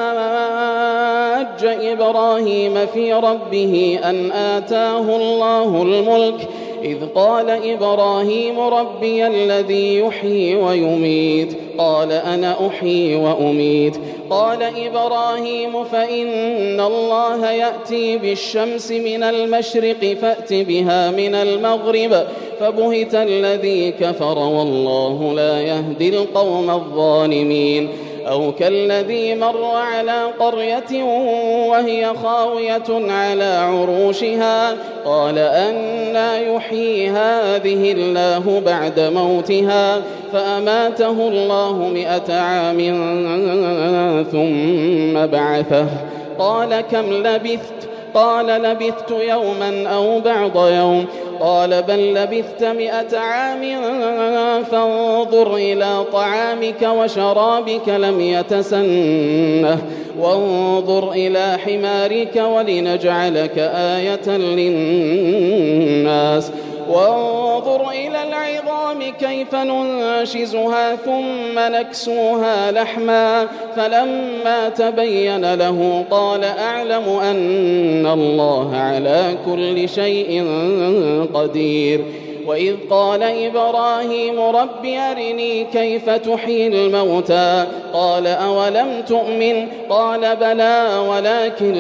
حاج إبراهيم في ربه أن آتاه الله الملك إذ قال إبراهيم ربي الذي يحيي ويميت قال أنا أحيي وأميت قال إبراهيم فإن الله يأتي بالشمس من المشرق فأت بها من المغرب فبهت الذي كفر والله لا يهدي القوم الظالمين أو كالذي مر على قرية وهي خاوية على عروشها قال أنى يحيي هذه الله بعد موتها فأماته الله 100 عام ثم بعثه قال كم لبثت قال لبثت يوما أو بعض يوم قال بل لبثت 100 عام فانظر إلى طعامك وشرابك لم يتسنه وانظر إلى حمارك ولنجعلك آية للناس وانظر إلى العظام كيف ننشزها ثم نكسوها لحما فلما تبين له قال أعلم أن الله على كل شيء قدير وإذ قال إبراهيم رب أرني كيف تحيي الموتى قال أولم تؤمن قال بلى ولكن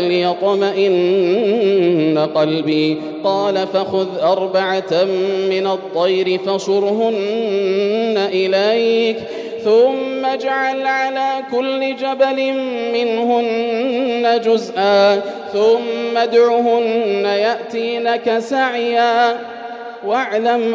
ليطمئن قلبي قال فخذ 4 من الطير فصرهن إليك ثم اجعل على كل جبل منهن جزءا ثم ادعهن يأتينك سعيا واعلم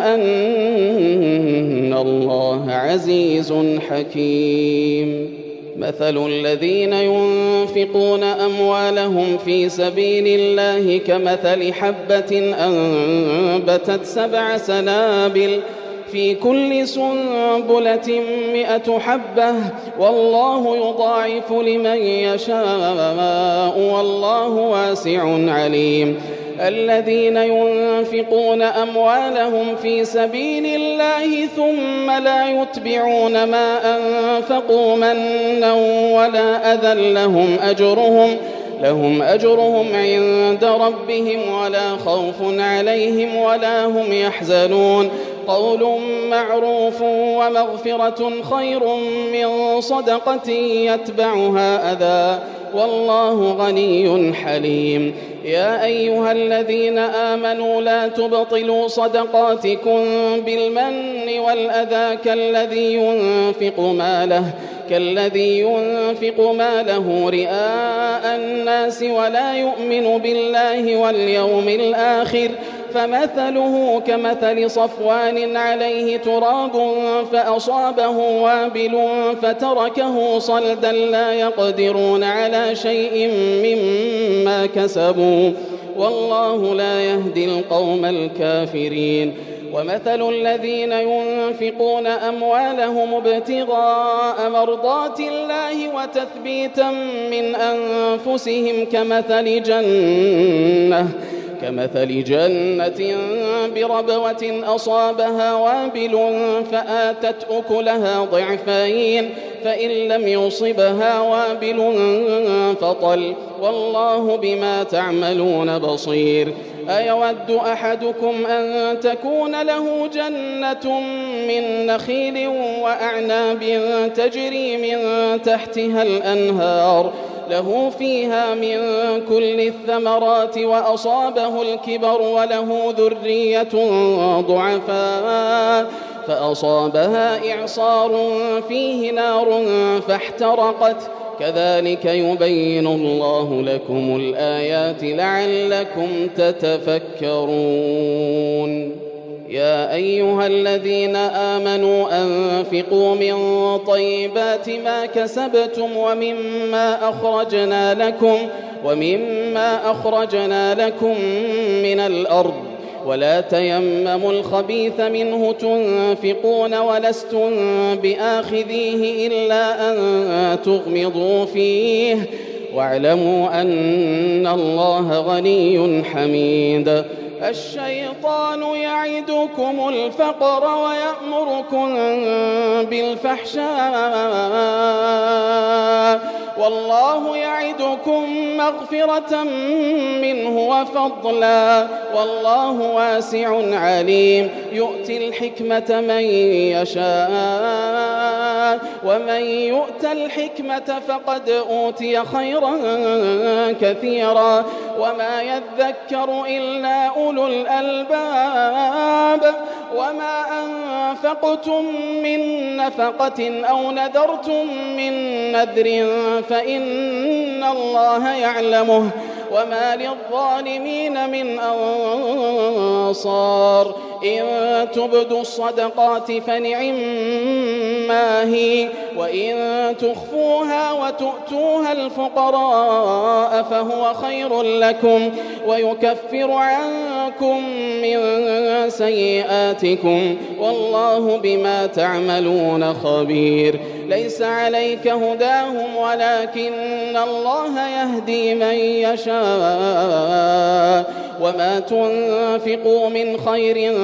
أن الله عزيز حكيم مثل الذين ينفقون أموالهم في سبيل الله كمثل حبة أنبتت 7 سنابل في كل سنبلة 100 حبة والله يضاعف لمن يشاء والله واسع عليم الذين ينفقون أموالهم في سبيل الله ثم لا يتبعون ما أنفقوا منا ولا أذى لهم أجرهم عند ربهم ولا خوف عليهم ولا هم يحزنون قول معروف ومغفرة خير من صدقة يتبعها أذى والله غني حليم يا أيها الذين آمنوا لا تبطلوا صدقاتكم بالمن والأذى كالذي ينفق ماله رئاء الناس ولا يؤمن بالله واليوم الآخر فمثله كمثل صفوان عليه تراب فأصابه وابل فتركه صلدا لا يقدرون على شيء مما كسبوا والله لا يهدي القوم الكافرين ومثل الذين ينفقون أموالهم ابتغاء مرضات الله وتثبيتا من أنفسهم كمثل جنة بربوة أصابها وابل فآتت أكلها ضعفين فإن لم يصبها وابل فطل والله بما تعملون بصير أيود أحدكم أن تكون له جنة من نخيل وأعناب تجري من تحتها الأنهار له فيها من كل الثمرات وأصابه الكبر وله ذرية ضعفاء فأصابها إعصار فيه نار فاحترقت كذلك يبين الله لكم الآيات لعلكم تتفكرون يا أيها الذين آمنوا أنفقوا من طيبات ما كسبتم ومما أخرجنا لكم من الأرض ولا تيمموا الخبيث منه تنفقون ولستم بآخذيه إلا أن تغمضوا فيه واعلموا أن الله غني حميد الشيطان يعدكم الفقر ويأمركم بالفحشاء والله يعدكم مغفرة منه وفضلا والله واسع عليم يؤتي الحكمة من يشاء ومن يؤت الحكمة فقد أوتي خيرا كثيرا وما يذكر إلا أولو الألباب وما أنفقتم من نفقة أو نذرتم من نذر فإن الله يعلمه وما للظالمين من أنصار إن تبدوا الصدقات فنعما هي وإن تخفوها وتؤتوها الفقراء فهو خير لكم ويكفر عنكم من سيئاتكم والله بما تعملون خبير ليس عليك هداهم ولكن الله يهدي من يشاء وما تنفقوا من خير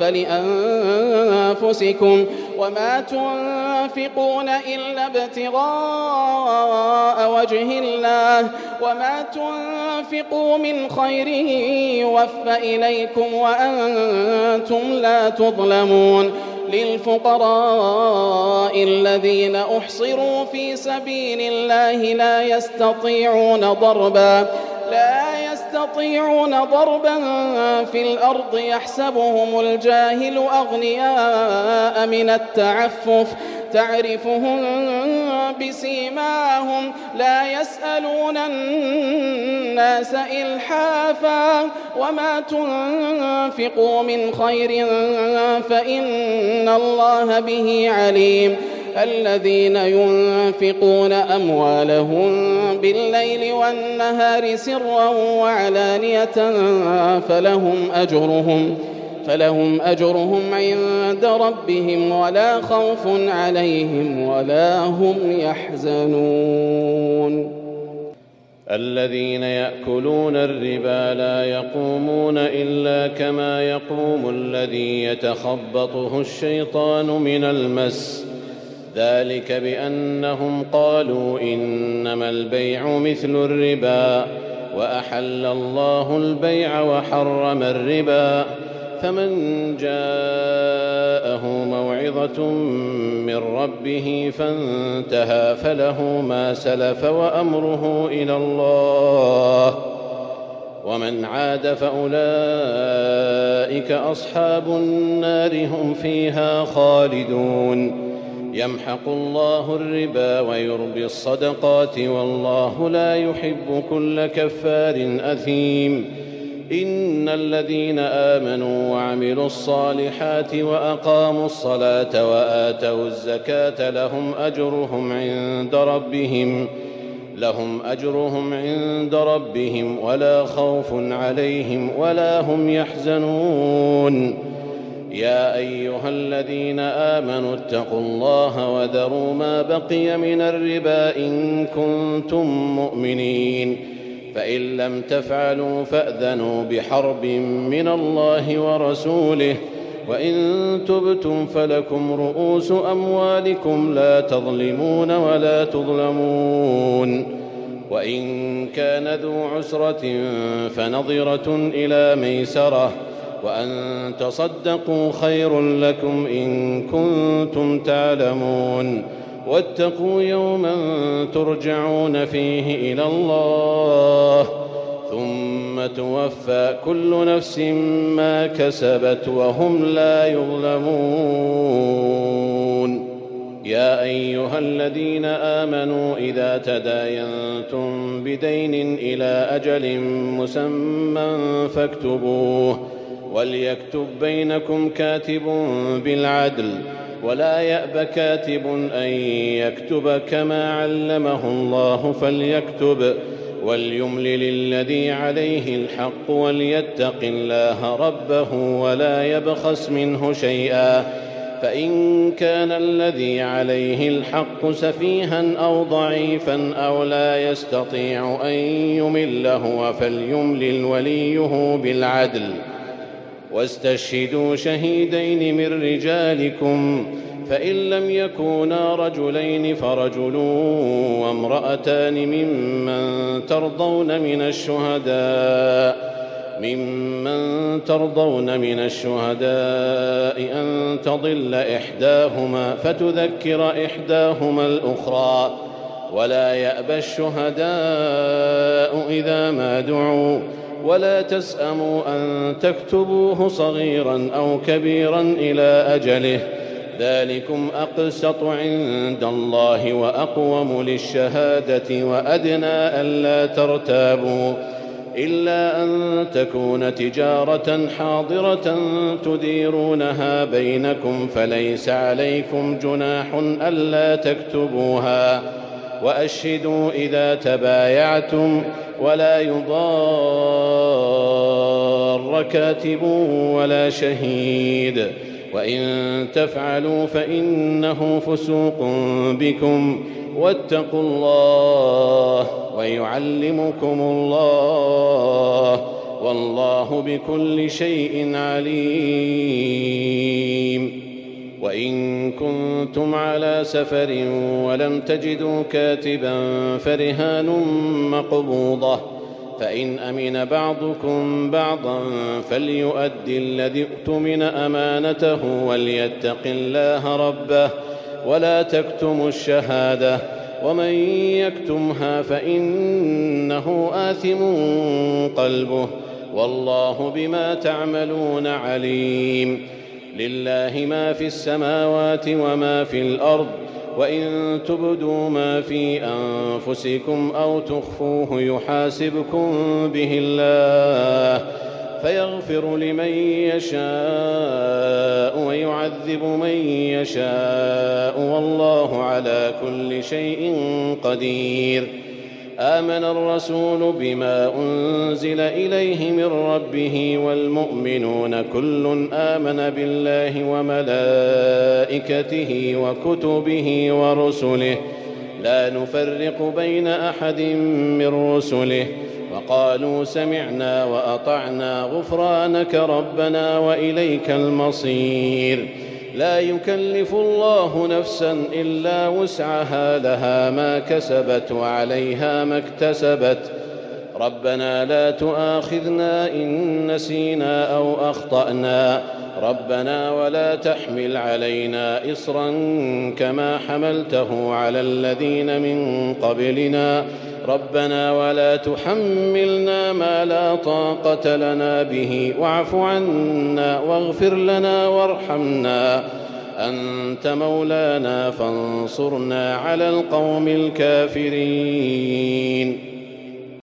فلأنفسكم وما تنفقون إلا ابتغاء وجه الله وما تنفقوا من خير يوفى إليكم وأنتم لا تظلمون للفقراء الذين أحصروا في سبيل الله لا يستطيعون ضربا في الأرض يحسبهم الجاهل أغنياء من التعفف تعرفهم بسيماهم لا يسألون الناس إلحافا وما تنفقوا من خير فإن الله به عليم الذين ينفقون أموالهم بالليل والنهار سرا وعلانية فلهم أجرهم عند ربهم ولا خوف عليهم ولا هم يحزنون الذين يأكلون الربا لا يقومون إلا كما يقوم الذي يتخبطه الشيطان من المس ذلك بأنهم قالوا إنما البيع مثل الربا وأحل الله البيع وحرم الربا فمن جاءه موعظة من ربه فانتهى فله ما سلف وأمره إلى الله ومن عاد فأولئك أصحاب النار هم فيها خالدون يمحق الله الربا ويربي الصدقات والله لا يحب كل كفار أثيم إن الذين آمنوا وعملوا الصالحات وأقاموا الصلاة وآتوا الزكاة لهم أجرهم عند ربهم ولا خوف عليهم ولا هم يحزنون يا أيها الذين آمنوا اتقوا الله وذروا ما بقي من الربا إن كنتم مؤمنين فإن لم تفعلوا فأذنوا بحرب من الله ورسوله وإن تبتم فلكم رؤوس أموالكم لا تظلمون ولا تظلمون. وإن كان ذو عسرة فنظرة إلى ميسرة، وأن تصدقوا خير لكم إن كنتم تعلمون. واتقوا يوما ترجعون فيه إلى الله ثم توفى كل نفس ما كسبت وهم لا يظلمون. يا أيها الذين آمنوا إذا تداينتم بدين إلى أجل مسمى فاكتبوه، وليكتب بينكم كاتب بالعدل، ولا يأب كاتب أن يكتب كما علمه الله فليكتب، وليملل الذي عليه الحق وليتق الله ربه ولا يبخس منه شيئا، فإن كان الذي عليه الحق سفيها أو ضعيفا أو لا يستطيع أن يمل هو فليملل وليه بالعدل. واستشهدوا شهيدين من رجالكم، فإن لم يكونا رجلين فرجل وامرأتان ممن ترضون من الشهداء أن تضل إحداهما فتذكر إحداهما الأخرى، ولا يأبى الشهداء إذا ما دعوا، ولا تسأموا أن تكتبوه صغيرا أو كبيرا إلى أجله، ذلكم أقسط عند الله وأقوم للشهادة وأدنى ألا ترتابوا، إلا أن تكون تجارة حاضرة تديرونها بينكم فليس عليكم جناح ألا تكتبوها، وأشهدوا إذا تبايعتم، ولا يضار كاتب ولا شهيد، وإن تفعلوا فإنه فسوق بكم، واتقوا الله ويعلمكم الله، والله بكل شيء عليم. وإن كنتم على سفر ولم تجدوا كاتبا فرهان مقبوضة، فإن أمن بعضكم بعضا فليؤدي الذي اؤتمن أمانته وليتق الله ربه، ولا تكتموا الشهادة، ومن يكتمها فإنه آثم قلبه، والله بما تعملون عليم. لله ما في السماوات وما في الأرض، وإن تبدوا ما في أنفسكم أو تخفوه يحاسبكم به الله، فيغفر لمن يشاء ويعذب من يشاء، والله على كل شيء قدير. آمن الرسول بما أنزل إليه من ربه والمؤمنون كل آمن بالله وملائكته وكتبه ورسله لا نفرق بين أحد من رسله، وقالوا سمعنا وأطعنا غفرانك ربنا وإليك المصير. لا يكلف الله نفسا إلا وسعها، لها ما كسبت وعليها ما اكتسبت. ربنا لا تؤاخذنا إن نسينا أو أخطأنا، ربنا ولا تحمل علينا إصرا كما حملته على الذين من قبلنا، ربنا ولا تحملنا ما لا طاقة لنا به، واعف عنا واغفر لنا وارحمنا، أنت مولانا فانصرنا على القوم الكافرين.